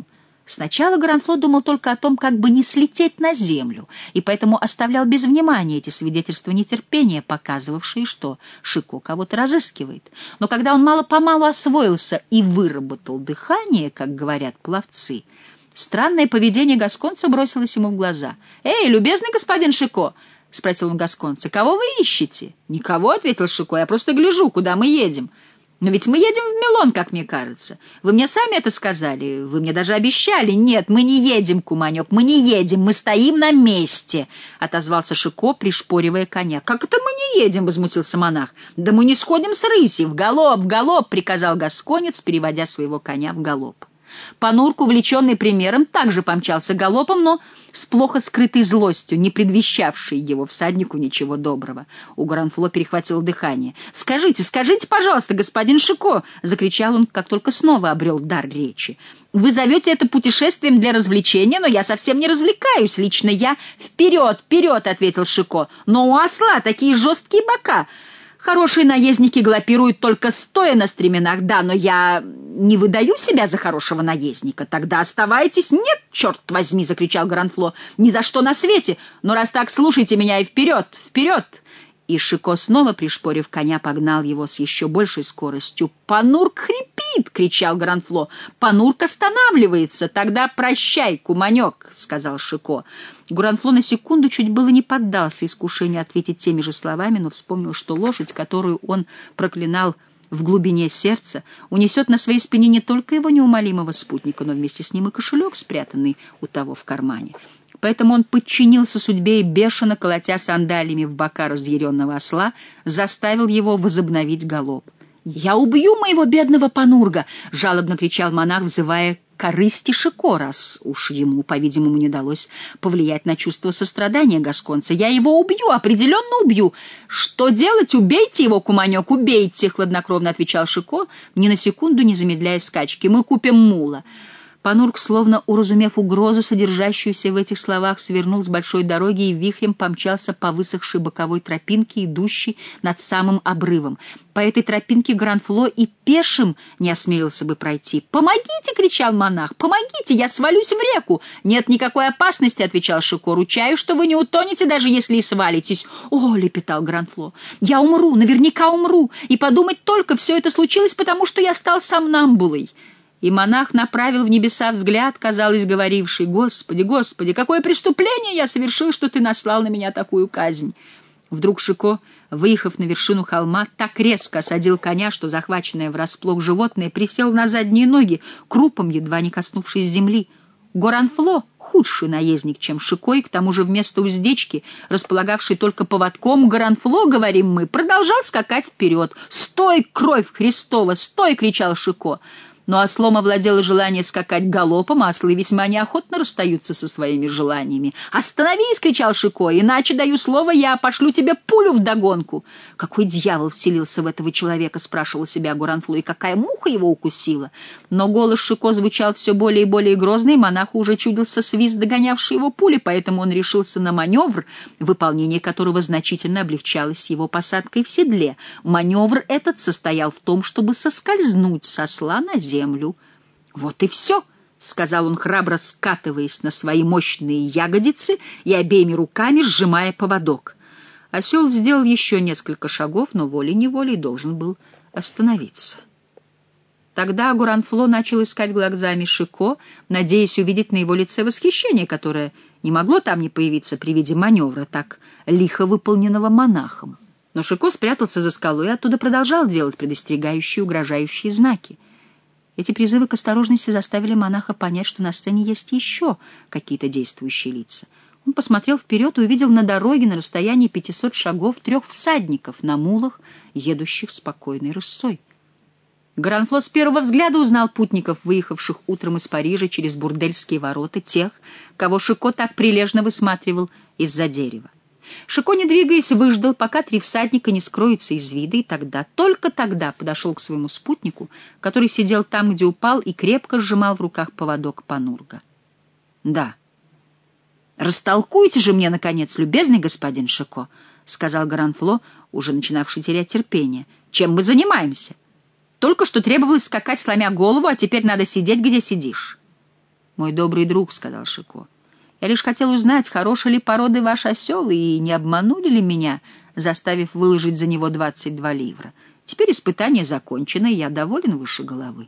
Сначала Горанфло думал только о том, как бы не слететь на землю, и поэтому оставлял без внимания эти свидетельства нетерпения, показывавшие, что Шико кого-то разыскивает. Но когда он мало-помалу освоился и выработал дыхание, как говорят пловцы, странное поведение гасконца бросилось ему в глаза. «Эй, любезный господин Шико!» — спросил он гасконца. «Кого вы ищете?» «Никого», — ответил Шико, — «я просто гляжу, куда мы едем». «Но ведь мы едем в Милон, как мне кажется. Вы мне сами это сказали, вы мне даже обещали». «Нет, мы не едем, куманек, мы не едем, мы стоим на месте», — отозвался Шико, пришпоривая коня. «Как это мы не едем?» — возмутился монах. «Да мы не сходим с рыси. В галоп, в галоп», — приказал гасконец, переводя своего коня в галоп. Панурк, увлеченный примером, также помчался галопом, но с плохо скрытой злостью, не предвещавшей его всаднику ничего доброго. У Горанфло перехватило дыхание. «Скажите, скажите, пожалуйста, господин Шико!» — закричал он, как только снова обрел дар речи. «Вы зовете это путешествием для развлечения, но я совсем не развлекаюсь. Лично я...» «Вперед, вперед!» — ответил Шико. «Но у осла такие жесткие бока!» «Хорошие наездники галопируют только стоя на стременах, да, но я не выдаю себя за хорошего наездника. Тогда оставайтесь». «Нет, черт возьми!» — закричал Горанфло. «Ни за что на свете! Но раз так, слушайте меня и вперед, вперед!» И Шико, снова пришпорив коня, погнал его с еще большей скоростью. «Панурк хрипит!» — кричал Горанфло. «Панурк останавливается! Тогда прощай, куманек!» — сказал Шико. Горанфло на секунду чуть было не поддался искушению ответить теми же словами, но вспомнил, что лошадь, которую он проклинал в глубине сердца, унесет на своей спине не только его неумолимого спутника, но вместе с ним и кошелек, спрятанный у того в кармане. Поэтому он подчинился судьбе и, бешено колотя сандалиями в бока разъяренного осла, заставил его возобновить галоп. «Я убью моего бедного Панурга!» — жалобно кричал монах, взывая корысти Шико, раз уж ему, по-видимому, не удалось повлиять на чувство сострадания гасконца. «Я его убью, определенно убью!» «Что делать? Убейте его, куманек, убейте!» — хладнокровно отвечал Шико, ни на секунду не замедляя скачки. «Мы купим мула». Панурк, словно уразумев угрозу, содержащуюся в этих словах, свернул с большой дороги и вихрем помчался по высохшей боковой тропинке, идущей над самым обрывом. По этой тропинке Горанфло и пешим не осмелился бы пройти. «Помогите!» — кричал монах. «Помогите! Я свалюсь в реку!» «Нет никакой опасности!» — отвечал Шико. «Ручаюсь, что вы не утонете, даже если и свалитесь!» «О!» — лепетал Горанфло. «Я умру! Наверняка умру! И подумать только, все это случилось, потому что я стал сомнамбулой!» И монах направил в небеса взгляд, казалось, говоривший: «Господи, Господи, какое преступление я совершил, что ты наслал на меня такую казнь!» Вдруг Шико, выехав на вершину холма, так резко осадил коня, что захваченное врасплох животное присело на задние ноги, крупом едва не коснувшись земли. Горанфло, худший наездник, чем Шико, и к тому же вместо уздечки, располагавший только поводком, Горанфло, говорим мы, продолжал скакать вперед. «Стой, кровь Христова, стой!» — кричал Шико. Но ослом овладело желание скакать галопом, а ослы весьма неохотно расстаются со своими желаниями. «Остановись!» — кричал Шико, «иначе, даю слово, я пошлю тебе пулю вдогонку». «Какой дьявол вселился в этого человека?» — спрашивал себя Горанфло, «и какая муха его укусила?» Но голос Шико звучал все более и более грозно, и монаху уже чудился свист, догонявший его пули, поэтому он решился на маневр, выполнение которого значительно облегчалось его посадкой в седле. Маневр этот состоял в том, чтобы соскользнуть с осла на землю. землю. «Вот и все», — сказал он, храбро скатываясь на свои мощные ягодицы и обеими руками сжимая поводок. Осел сделал еще несколько шагов, но волей-неволей должен был остановиться. Тогда Горанфло начал искать глазами Шико, надеясь увидеть на его лице восхищение, которое не могло там не появиться при виде маневра, так лихо выполненного монахом. Но Шико спрятался за скалой и оттуда продолжал делать предостерегающие, угрожающие знаки. Эти призывы к осторожности заставили монаха понять, что на сцене есть еще какие-то действующие лица. Он посмотрел вперед и увидел на дороге на расстоянии пятисот шагов трех всадников на мулах, едущих спокойной рысцой. Горанфло с первого взгляда узнал путников, выехавших утром из Парижа через бурдельские ворота, тех, кого Шико так прилежно высматривал из-за дерева. Шико, не двигаясь, выждал, пока три всадника не скроются из вида, и тогда, только тогда подошел к своему спутнику, который сидел там, где упал, и крепко сжимал в руках поводок Панурга. «Да. Растолкуйте же мне, наконец, любезный господин Шико», — сказал Горанфло, уже начинавший терять терпение. «Чем мы занимаемся? Только что требовалось скакать, сломя голову, а теперь надо сидеть, где сидишь». «Мой добрый друг», — сказал Шико, — «я лишь хотел узнать, хорошей ли породы ваш осел, и не обманули ли меня, заставив выложить за него двадцать два ливра. Теперь испытание закончено, и я доволен выше головы».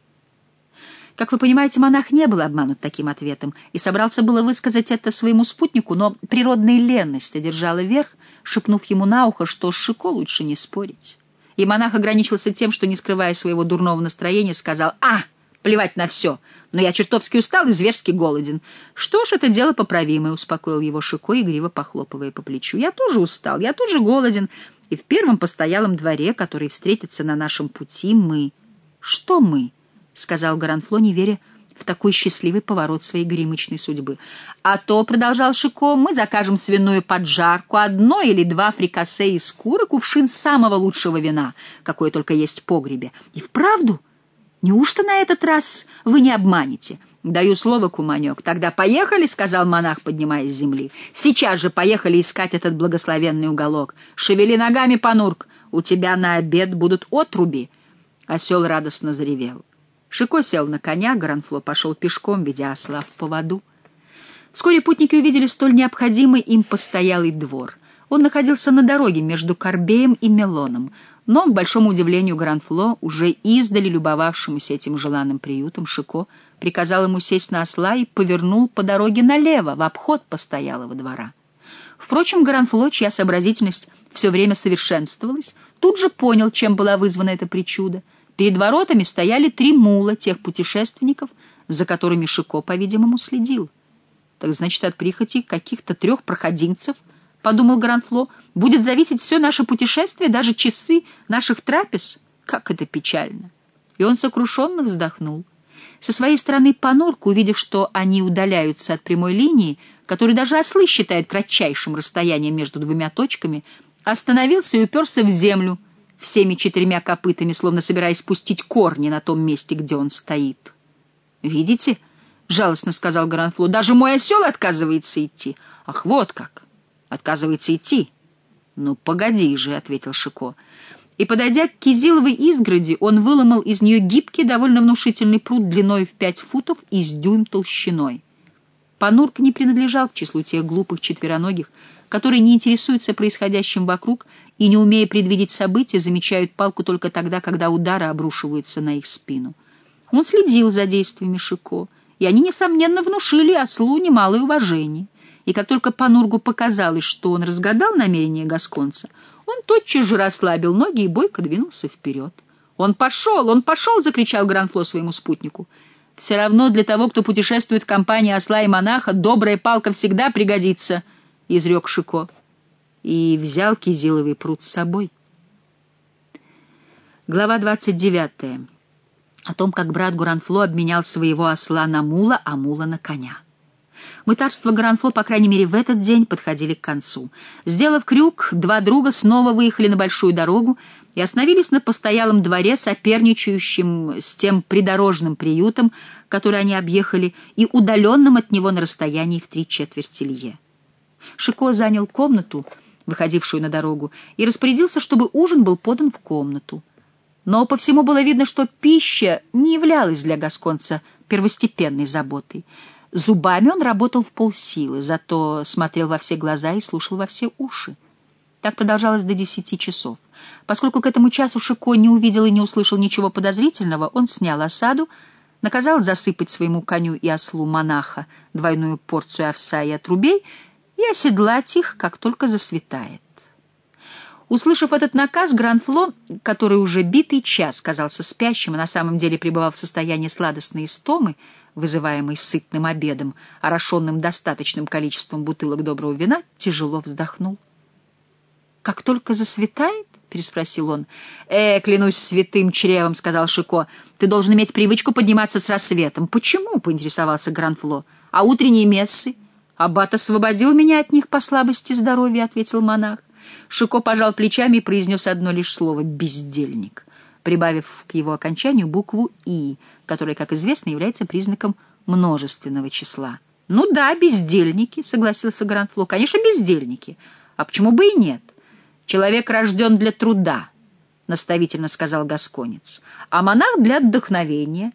Как вы понимаете, монах не был обманут таким ответом и собрался было высказать это своему спутнику, но природная ленность одержала верх, шепнув ему на ухо, что с Шико лучше не спорить. И монах ограничился тем, что, не скрывая своего дурного настроения, сказал: «А, плевать на все, но я чертовски устал и зверски голоден». «Что ж, это дело поправимое», — успокоил его Шико, игриво похлопывая по плечу. «Я тоже устал, я тоже голоден, и в первом постоялом дворе, который встретится на нашем пути, мы...» «Что мы?» — сказал Горанфло, не веря в такой счастливый поворот своей горемычной судьбы. «А то, — продолжал Шико, — мы закажем свиную поджарку, одно или два фрикасе из куры, кувшин самого лучшего вина, какое только есть в погребе. И вправду? Неужто на этот раз вы не обманете?» «Даю слово, куманек. Тогда поехали, — сказал монах, поднимаясь с земли. — Сейчас же поехали искать этот благословенный уголок. Шевели ногами, Панурк, у тебя на обед будут отруби». Осел радостно заревел. Шико сел на коня, Горанфло пошел пешком, ведя осла в поводу. Вскоре путники увидели столь необходимый им постоялый двор. Он находился на дороге между Корбеем и Мелоном, но, к большому удивлению Горанфло, уже издали любовавшемуся этим желанным приютом, Шико приказал ему сесть на осла и повернул по дороге налево, в обход постоялого двора. Впрочем, Горанфло, чья сообразительность все время совершенствовалась, тут же понял, чем была вызвана эта причуда. Перед воротами стояли три мула тех путешественников, за которыми Шико, по-видимому, следил. «Так значит, от прихоти каких-то трех проходимцев, — подумал Горанфло, — будет зависеть все наше путешествие, даже часы наших трапез. Как это печально!» И он сокрушенно вздохнул. Со своей стороны Панурк, увидев, что они удаляются от прямой линии, которую даже ослы считают кратчайшим расстоянием между двумя точками, остановился и уперся в землю всеми четырьмя копытами, словно собираясь пустить корни на том месте, где он стоит. «Видите?» — жалостно сказал Горанфло. «Даже мой осел отказывается идти». «Ах, вот как! Отказывается идти?» «Ну, погоди же», — ответил Шико. И, подойдя к кизиловой изгороди, он выломал из нее гибкий, довольно внушительный прут длиной в пять футов и с дюйм толщиной. Панурк не принадлежал к числу тех глупых четвероногих, которые не интересуются происходящим вокруг и, не умея предвидеть события, замечают палку только тогда, когда удары обрушиваются на их спину. Он следил за действиями Шико, и они, несомненно, внушили ослу немалое уважение. И как только Панургу показалось, что он разгадал намерение гасконца, он тотчас же расслабил ноги и бойко двинулся вперед. «Он пошел! Он пошел!» — закричал Горанфло своему спутнику. «Все равно для того, кто путешествует в компании осла и монаха, добрая палка всегда пригодится», — изрек Шико. И взял кизиловый прут с собой. Глава двадцать девятая. О том, как брат Горанфло обменял своего осла на мула, а мула на коня. Мытарства Горанфло, по крайней мере, в этот день подходили к концу. Сделав крюк, два друга снова выехали на большую дорогу и остановились на постоялом дворе, соперничающем с тем придорожным приютом, который они объехали, и удаленным от него на расстоянии в три четверти лье. Шико занял комнату, выходившую на дорогу, и распорядился, чтобы ужин был подан в комнату. Но по всему было видно, что пища не являлась для гасконца первостепенной заботой. Зубами он работал в полсилы, зато смотрел во все глаза и слушал во все уши. Так продолжалось до десяти часов. Поскольку к этому часу Шико не увидел и не услышал ничего подозрительного, он снял осаду, наказал засыпать своему коню и ослу монаха двойную порцию овса и отрубей и оседлать их, как только засветает. Услышав этот наказ, Горанфло, который уже битый час казался спящим и на самом деле пребывал в состоянии сладостной истомы, вызываемой сытным обедом, орошенным достаточным количеством бутылок доброго вина, тяжело вздохнул. «Как только засветает?» — переспросил он. «Э, клянусь святым чревом», — сказал Шико, — «ты должен иметь привычку подниматься с рассветом». «Почему?» — поинтересовался Горанфло. «А утренние мессы?» «Аббат освободил меня от них по слабости здоровья», — ответил монах. Шико пожал плечами и произнес одно лишь слово — «бездельник», прибавив к его окончанию букву «и», которая, как известно, является признаком множественного числа. «Ну да, бездельники», — согласился Горанфло. «Конечно, бездельники. А почему бы и нет? Человек рожден для труда», — наставительно сказал гасконец, «а монах для вдохновения.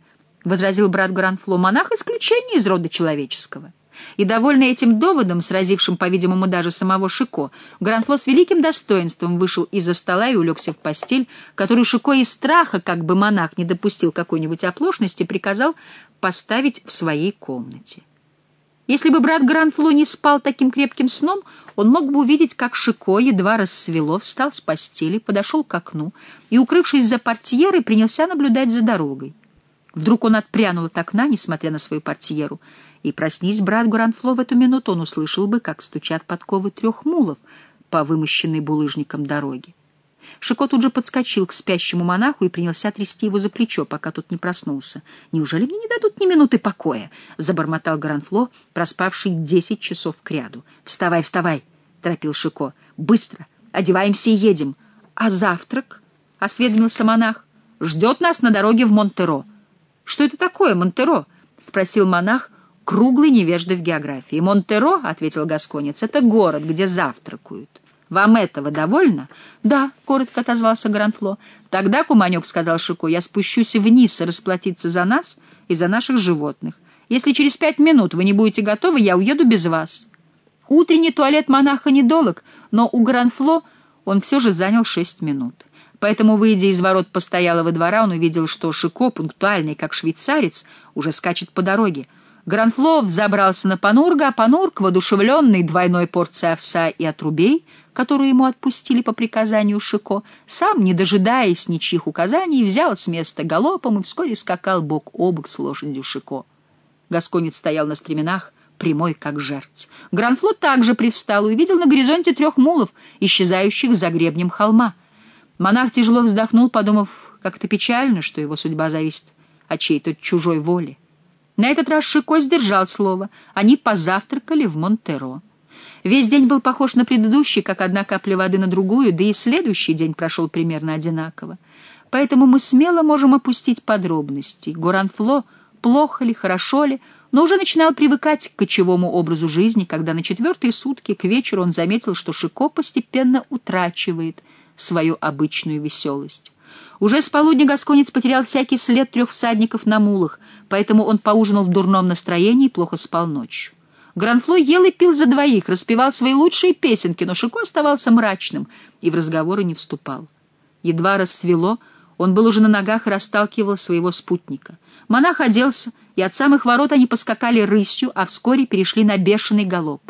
— возразил брат Гранфло, — монах — исключение из рода человеческого. И, довольный этим доводом, сразившим, по-видимому, даже самого Шико, Гранфло с великим достоинством вышел из-за стола и улегся в постель, которую Шико из страха, как бы монах не допустил какой-нибудь оплошности, приказал поставить в своей комнате. Если бы брат Гранфло не спал таким крепким сном, он мог бы увидеть, как Шико, едва рассвело, встал с постели, подошел к окну и, укрывшись за портьерой, принялся наблюдать за дорогой. Вдруг он отпрянул от окна, несмотря на свою портьеру, и, проснись брат Гранфло в эту минуту, он услышал бы, как стучат подковы трех мулов по вымощенной булыжником дороге. Шико тут же подскочил к спящему монаху и принялся трясти его за плечо, пока тот не проснулся. «Неужели мне не дадут ни минуты покоя?» — забормотал Гранфло, проспавший десять часов кряду. «Вставай, вставай!» — торопил Шико. «Быстро! Одеваемся и едем!» «А завтрак?» — осведомился монах. «Ждет нас на дороге в Монтеро». «Что это такое, Монтеро?» — спросил монах, круглый невежда в географии. «Монтеро, — ответил гасконец, — это город, где завтракают. Вам этого довольно?» «Да», — коротко отозвался Гранфло. «Тогда, куманек, — сказал Шико, — я спущусь вниз расплатиться за нас и за наших животных. Если через пять минут вы не будете готовы, я уеду без вас». Утренний туалет монаха недолог, но у Гранфло он все же занял шесть минут. Поэтому, выйдя из ворот постоялого двора, он увидел, что Шико, пунктуальный как швейцарец, уже скачет по дороге. Гранфло взобрался на Панурга, а Панург, воодушевленный двойной порцией овса и отрубей, которую ему отпустили по приказанию Шико, сам, не дожидаясь ничьих указаний, взял с места галопом и вскоре скакал бок о бок с лошадью Шико. Гасконец стоял на стременах, прямой как жерть. Гранфло также привстал и увидел на горизонте трех мулов, исчезающих за гребнем холма. Монах тяжело вздохнул, подумав, как это печально, что его судьба зависит от чьей-то чужой воли. На этот раз Шико сдержал слово. Они позавтракали в Монтеро. Весь день был похож на предыдущий, как одна капля воды на другую, да и следующий день прошел примерно одинаково. Поэтому мы смело можем опустить подробности. Гранфло, плохо ли, хорошо ли, но уже начинал привыкать к кочевому образу жизни, когда на четвертые сутки к вечеру он заметил, что Шико постепенно утрачивает свою обычную веселость. Уже с полудня гасконец потерял всякий след трех всадников на мулах, поэтому он поужинал в дурном настроении и плохо спал ночью. Гранфло ел и пил за двоих, распевал свои лучшие песенки, но Шико оставался мрачным и в разговоры не вступал. Едва рассвело, он был уже на ногах и расталкивал своего спутника. Монах оделся, и от самых ворот они поскакали рысью, а вскоре перешли на бешеный галоп.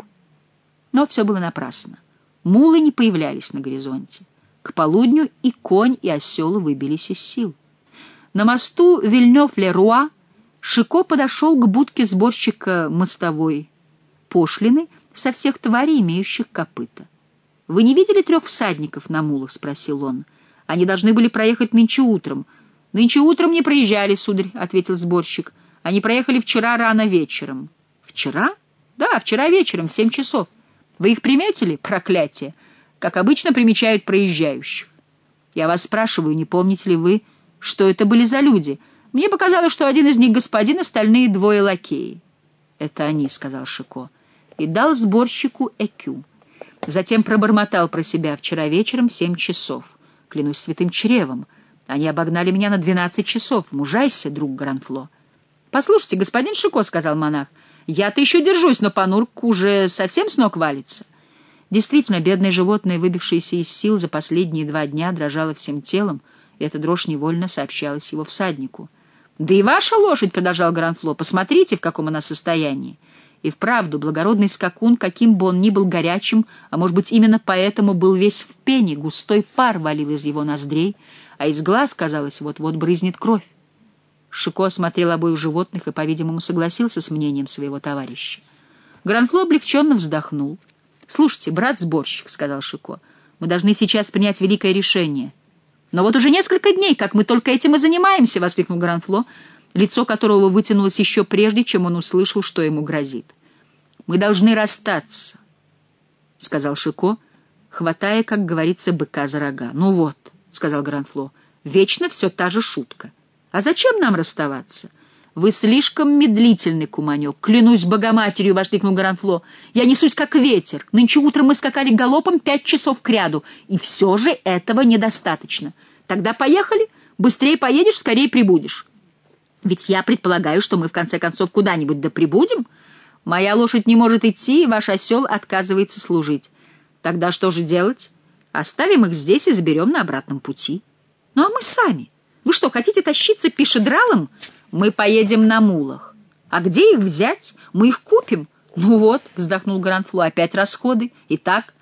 Но все было напрасно. Мулы не появлялись на горизонте. К полудню и конь, и осел выбились из сил. На мосту Вильнёв-ле-Руа Шико подошел к будке сборщика мостовой пошлины со всех тварей, имеющих копыта. — Вы не видели трех всадников на мулах? — спросил он. — Они должны были проехать нынче утром. — Нынче утром не проезжали, сударь, — ответил сборщик. — Они проехали вчера рано вечером. — Вчера? — Да, вчера вечером, в семь часов. Вы их приметили? Проклятие! Как обычно примечают проезжающих. Я вас спрашиваю, не помните ли вы, что это были за люди? Мне показалось, что один из них господин, остальные двое лакеи. — Это они, — сказал Шико, и дал сборщику экю. Затем пробормотал про себя: вчера вечером семь часов. Клянусь святым чревом. Они обогнали меня на двенадцать часов. Мужайся, друг Гранфло. — Послушайте, господин Шико, — сказал монах, — я-то еще держусь, но Панург уже совсем с ног валится. Действительно, бедное животное, выбившееся из сил за последние два дня, дрожало всем телом, и эта дрожь невольно сообщалась его всаднику. — Да и ваша лошадь, — продолжал Гранфло, — посмотрите, в каком она состоянии. И вправду, благородный скакун, каким бы он ни был горячим, а может быть, именно поэтому был весь в пене, густой пар валил из его ноздрей, а из глаз, казалось, вот-вот брызнет кровь. Шико осмотрел обоих животных и, по-видимому, согласился с мнением своего товарища. Гранфло облегченно вздохнул. — Слушайте, брат-сборщик, — сказал Шико, — мы должны сейчас принять великое решение. — Но вот уже несколько дней, как мы только этим и занимаемся, — воскликнул Гранфло, лицо которого вытянулось еще прежде, чем он услышал, что ему грозит. — Мы должны расстаться, — сказал Шико, хватая, как говорится, быка за рога. — Ну вот, — сказал Гранфло, — вечно все та же шутка. А зачем нам расставаться? — Вы слишком медлительный, куманек. Клянусь Богоматерью, — воскликнул Гранфло. — Я несусь, как ветер. Нынче утром мы скакали галопом пять часов кряду, и все же этого недостаточно. Тогда поехали. Быстрее поедешь, скорее прибудешь. Ведь я предполагаю, что мы в конце концов куда-нибудь да прибудем. Моя лошадь не может идти, и ваш осел отказывается служить. Тогда что же делать? Оставим их здесь и заберем на обратном пути. Ну а мы сами? Вы что, хотите тащиться пешедралом? Мы поедем на мулах. А где их взять? Мы их купим. Ну вот, вздохнул Гранфло, опять расходы. Итак,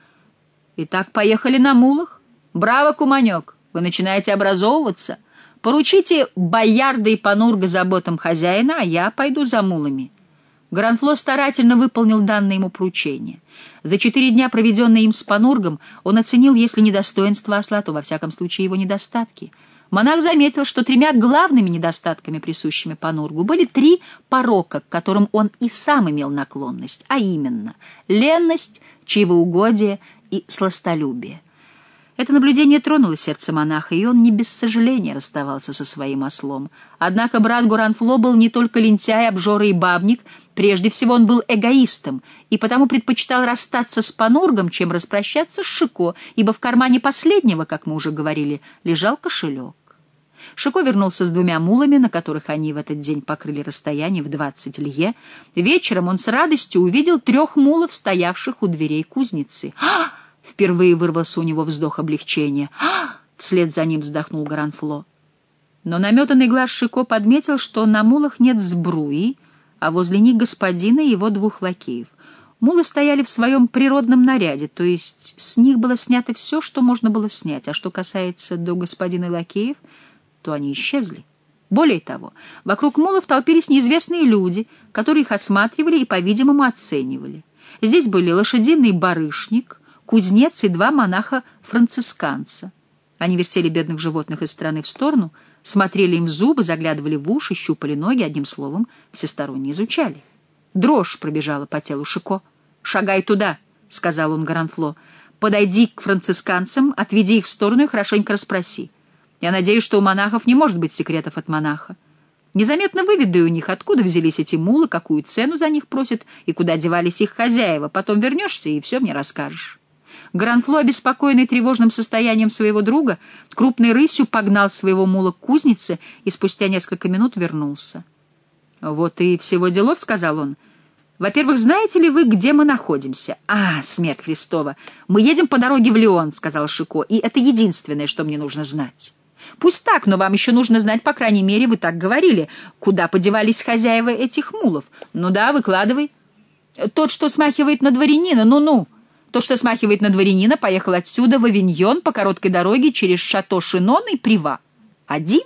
итак, поехали на мулах. Браво, куманек, вы начинаете образовываться. Поручите Боярда и Панурга заботам хозяина, а я пойду за мулами. Гранфло старательно выполнил данное ему поручение. За четыре дня, проведенные им с Панургом, он оценил, если не достоинство осла, то во всяком случае его недостатки. Монах заметил, что тремя главными недостатками, присущими Панургу, были три порока, к которым он и сам имел наклонность, а именно ленность, чревоугодие и сластолюбие. Это наблюдение тронуло сердце монаха, и он не без сожаления расставался со своим ослом. Однако брат Гуранфло был не только лентяй, обжора и бабник, прежде всего он был эгоистом, и потому предпочитал расстаться с Панургом, чем распрощаться с Шико, ибо в кармане последнего, как мы уже говорили, лежал кошелек. Шико вернулся с двумя мулами, на которых они в этот день покрыли расстояние в двадцать лье. Вечером он с радостью увидел трех мулов, стоявших у дверей кузницы. «Ах!» — впервые вырвался у него вздох облегчения. «Ах!» — вслед за ним вздохнул Гранфло. Но наметанный глаз Шико подметил, что на мулах нет сбруи, а возле них господина и его двух лакеев. Мулы стояли в своем природном наряде, то есть с них было снято все, что можно было снять, а что касается до господина и лакеев, то они исчезли. Более того, вокруг мулов толпились неизвестные люди, которые их осматривали и, по-видимому, оценивали. Здесь были лошадиный барышник, кузнец и два монаха-францисканца. Они вертели бедных животных из стороны в сторону, смотрели им в зубы, заглядывали в уши, щупали ноги, одним словом, всесторонне изучали. Дрожь пробежала по телу Шико. «Шагай туда», — сказал он Гранфло. «Подойди к францисканцам, отведи их в сторону и хорошенько расспроси. Я надеюсь, что у монахов не может быть секретов от монаха. Незаметно выведай у них, откуда взялись эти мулы, какую цену за них просят и куда девались их хозяева. Потом вернешься и все мне расскажешь». Гранфло, обеспокоенный тревожным состоянием своего друга, крупной рысью погнал своего мула к кузнице и спустя несколько минут вернулся. «Вот и всего делов», — сказал он. «Во-первых, знаете ли вы, где мы находимся?» «А, смерть Христова! Мы едем по дороге в Лион», — сказал Шико, — «и это единственное, что мне нужно знать». «Пусть так, но вам еще нужно знать, по крайней мере, вы так говорили, куда подевались хозяева этих мулов. Ну да, выкладывай». «Тот, что смахивает на дворянина, ну-ну». «Тот, что смахивает на дворянина, поехал отсюда в Авиньон по короткой дороге через шато Шинон и Прива». «Один?»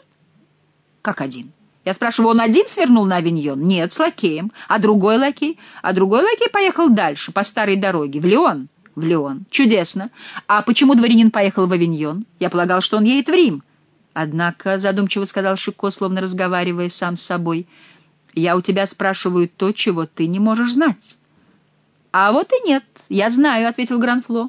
«Как один?» Я спрашиваю, он один свернул на Авиньон? Нет, с лакеем. А другой лакей? А другой лакей поехал дальше, по старой дороге, в Лион. В Лион. Чудесно. А почему дворянин поехал в Авиньон? Я полагал, что он едет в Рим. Однако, задумчиво сказал Шико, словно разговаривая сам с собой, я у тебя спрашиваю то, чего ты не можешь знать. А вот и нет, я знаю, — ответил Гранфло.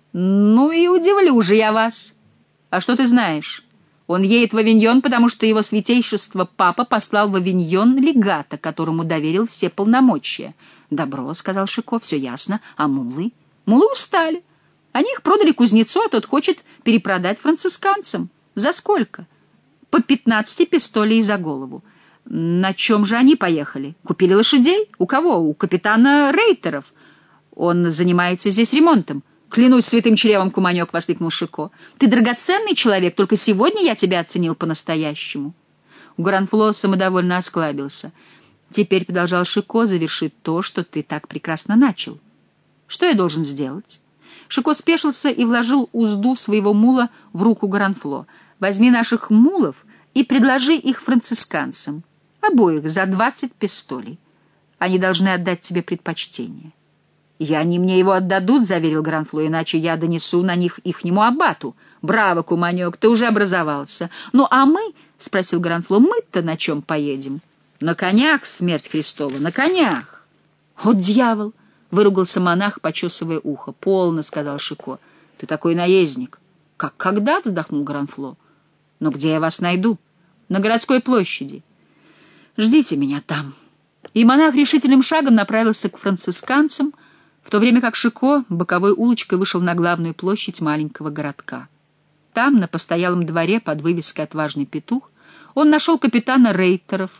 Ну и удивлю же я вас. А что ты знаешь? Он едет в Авиньон, потому что его святейшество папа послал в Авиньон легата, которому доверил все полномочия. «Добро», — сказал Шико, — «все ясно. А мулы?» «Мулы устали. Они их продали кузнецу, а тот хочет перепродать францисканцам. За сколько?» «По пятнадцати пистолей за голову». «На чем же они поехали? Купили лошадей? У кого? У капитана Рейтеров. Он занимается здесь ремонтом». «Клянусь святым чревом, куманек!» — воскликнул Шико. «Ты драгоценный человек, только сегодня я тебя оценил по-настоящему». Гранфло самодовольно осклабился. «Теперь, — продолжал Шико, — завершит то, что ты так прекрасно начал. Что я должен сделать?» Шико спешился и вложил узду своего мула в руку Гранфло. «Возьми наших мулов и предложи их францисканцам, обоих за двадцать пистолей. Они должны отдать тебе предпочтение». «И они мне его отдадут», — заверил Гранфло, — «иначе я донесу на них ихнему аббату». «Браво, куманек, ты уже образовался». «Ну, а мы, — спросил Гранфло, — мы-то на чем поедем?» «На конях, смерть Христова, на конях». «О, дьявол!» — выругался монах, почесывая ухо. «Полно», — сказал Шико, — «ты такой наездник». «Как когда?» — вздохнул Гранфло. «Но где я вас найду?» «На городской площади». «Ждите меня там». И монах решительным шагом направился к францисканцам, в то время как Шико боковой улочкой вышел на главную площадь маленького городка. Там, на постоялом дворе под вывеской «Отважный петух», он нашел капитана Рейтеров,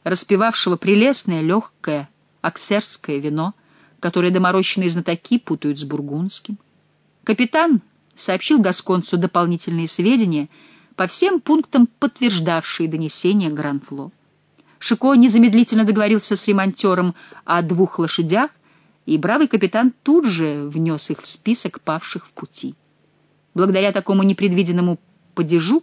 распевавшего прелестное, легкое, аксерское вино, которое доморощенные знатоки путают с бургундским. Капитан сообщил гасконцу дополнительные сведения, по всем пунктам подтверждавшие донесение Гранфло. Шико незамедлительно договорился с ремонтером о двух лошадях, и бравый капитан тут же внес их в список павших в пути. Благодаря такому непредвиденному падежу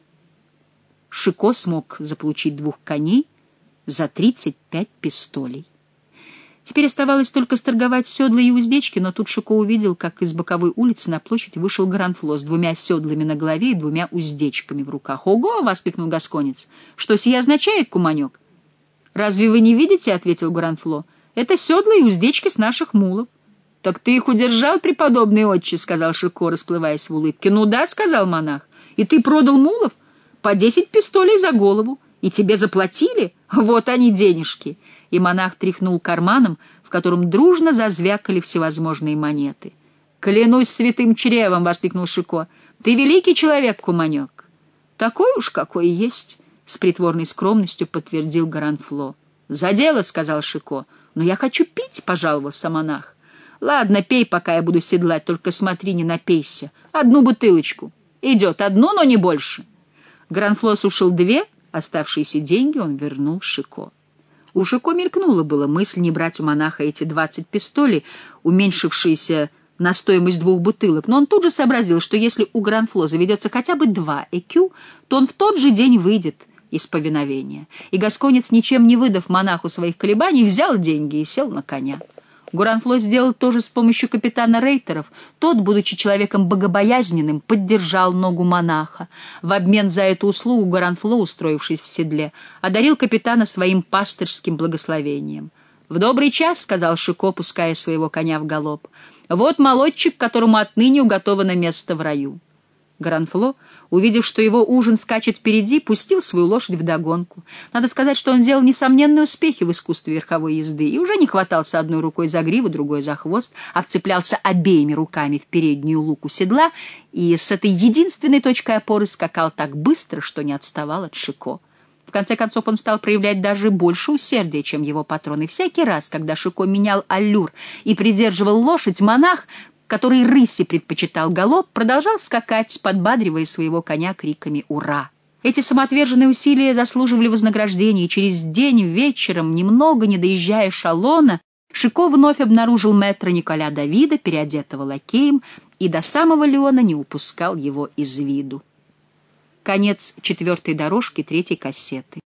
Шико смог заполучить двух коней за тридцать пять пистолей. Теперь оставалось только сторговать седла и уздечки, но тут Шико увидел, как из боковой улицы на площадь вышел Гранфло с двумя седлами на голове и двумя уздечками в руках. «Ого!» — воскликнул гасконец. «Что сие означает, куманек?» «Разве вы не видите?» — ответил Гранфло. «Это седла и уздечки с наших мулов». «Так ты их удержал, преподобный отче?» — сказал Шико, расплываясь в улыбке. «Ну да», — сказал монах. «И ты продал мулов? По десять пистолей за голову. И тебе заплатили? Вот они денежки!» И монах тряхнул карманом, в котором дружно зазвякали всевозможные монеты. «Клянусь святым чревом!» — воскликнул Шико. «Ты великий человек, куманек!» «Такой уж какой и есть!» — с притворной скромностью подтвердил Гранфло. «За дело!» — сказал Шико. «Но я хочу пить!» — пожаловался монах. «Ладно, пей, пока я буду седлать, только смотри, не напейся. Одну бутылочку. Идет одну, но не больше». Гранфло сушил две, оставшиеся деньги он вернул Шико. У Шико мелькнула была мысль не брать у монаха эти двадцать пистолей, уменьшившиеся на стоимость двух бутылок, но он тут же сообразил, что если у Гранфло заведется хотя бы два экю, то он в тот же день выйдет из повиновения. И гасконец, ничем не выдав монаху своих колебаний, взял деньги и сел на коня. Гранфло сделал то же с помощью капитана Рейтеров. Тот, будучи человеком богобоязненным, поддержал ногу монаха. В обмен за эту услугу Гранфло, устроившись в седле, одарил капитана своим пастырским благословением. «В добрый час», — сказал Шико, пуская своего коня в галоп, — «вот молодчик, которому отныне уготовано место в раю». Гранфло, увидев, что его ужин скачет впереди, пустил свою лошадь вдогонку. Надо сказать, что он делал несомненные успехи в искусстве верховой езды и уже не хватался одной рукой за гриву, другой за хвост, а вцеплялся обеими руками в переднюю луку седла и с этой единственной точкой опоры скакал так быстро, что не отставал от Шико. В конце концов он стал проявлять даже больше усердия, чем его патрон, и всякий раз, когда Шико менял аллюр и придерживал лошадь, монах, который рыси предпочитал галоп, продолжал скакать, подбадривая своего коня криками «Ура!». Эти самоотверженные усилия заслуживали вознаграждения, и через день вечером, немного не доезжая Шалона, Шико вновь обнаружил мэтра Николя Давида, переодетого лакеем, и до самого Леона не упускал его из виду. Конец четвертой дорожки третьей кассеты.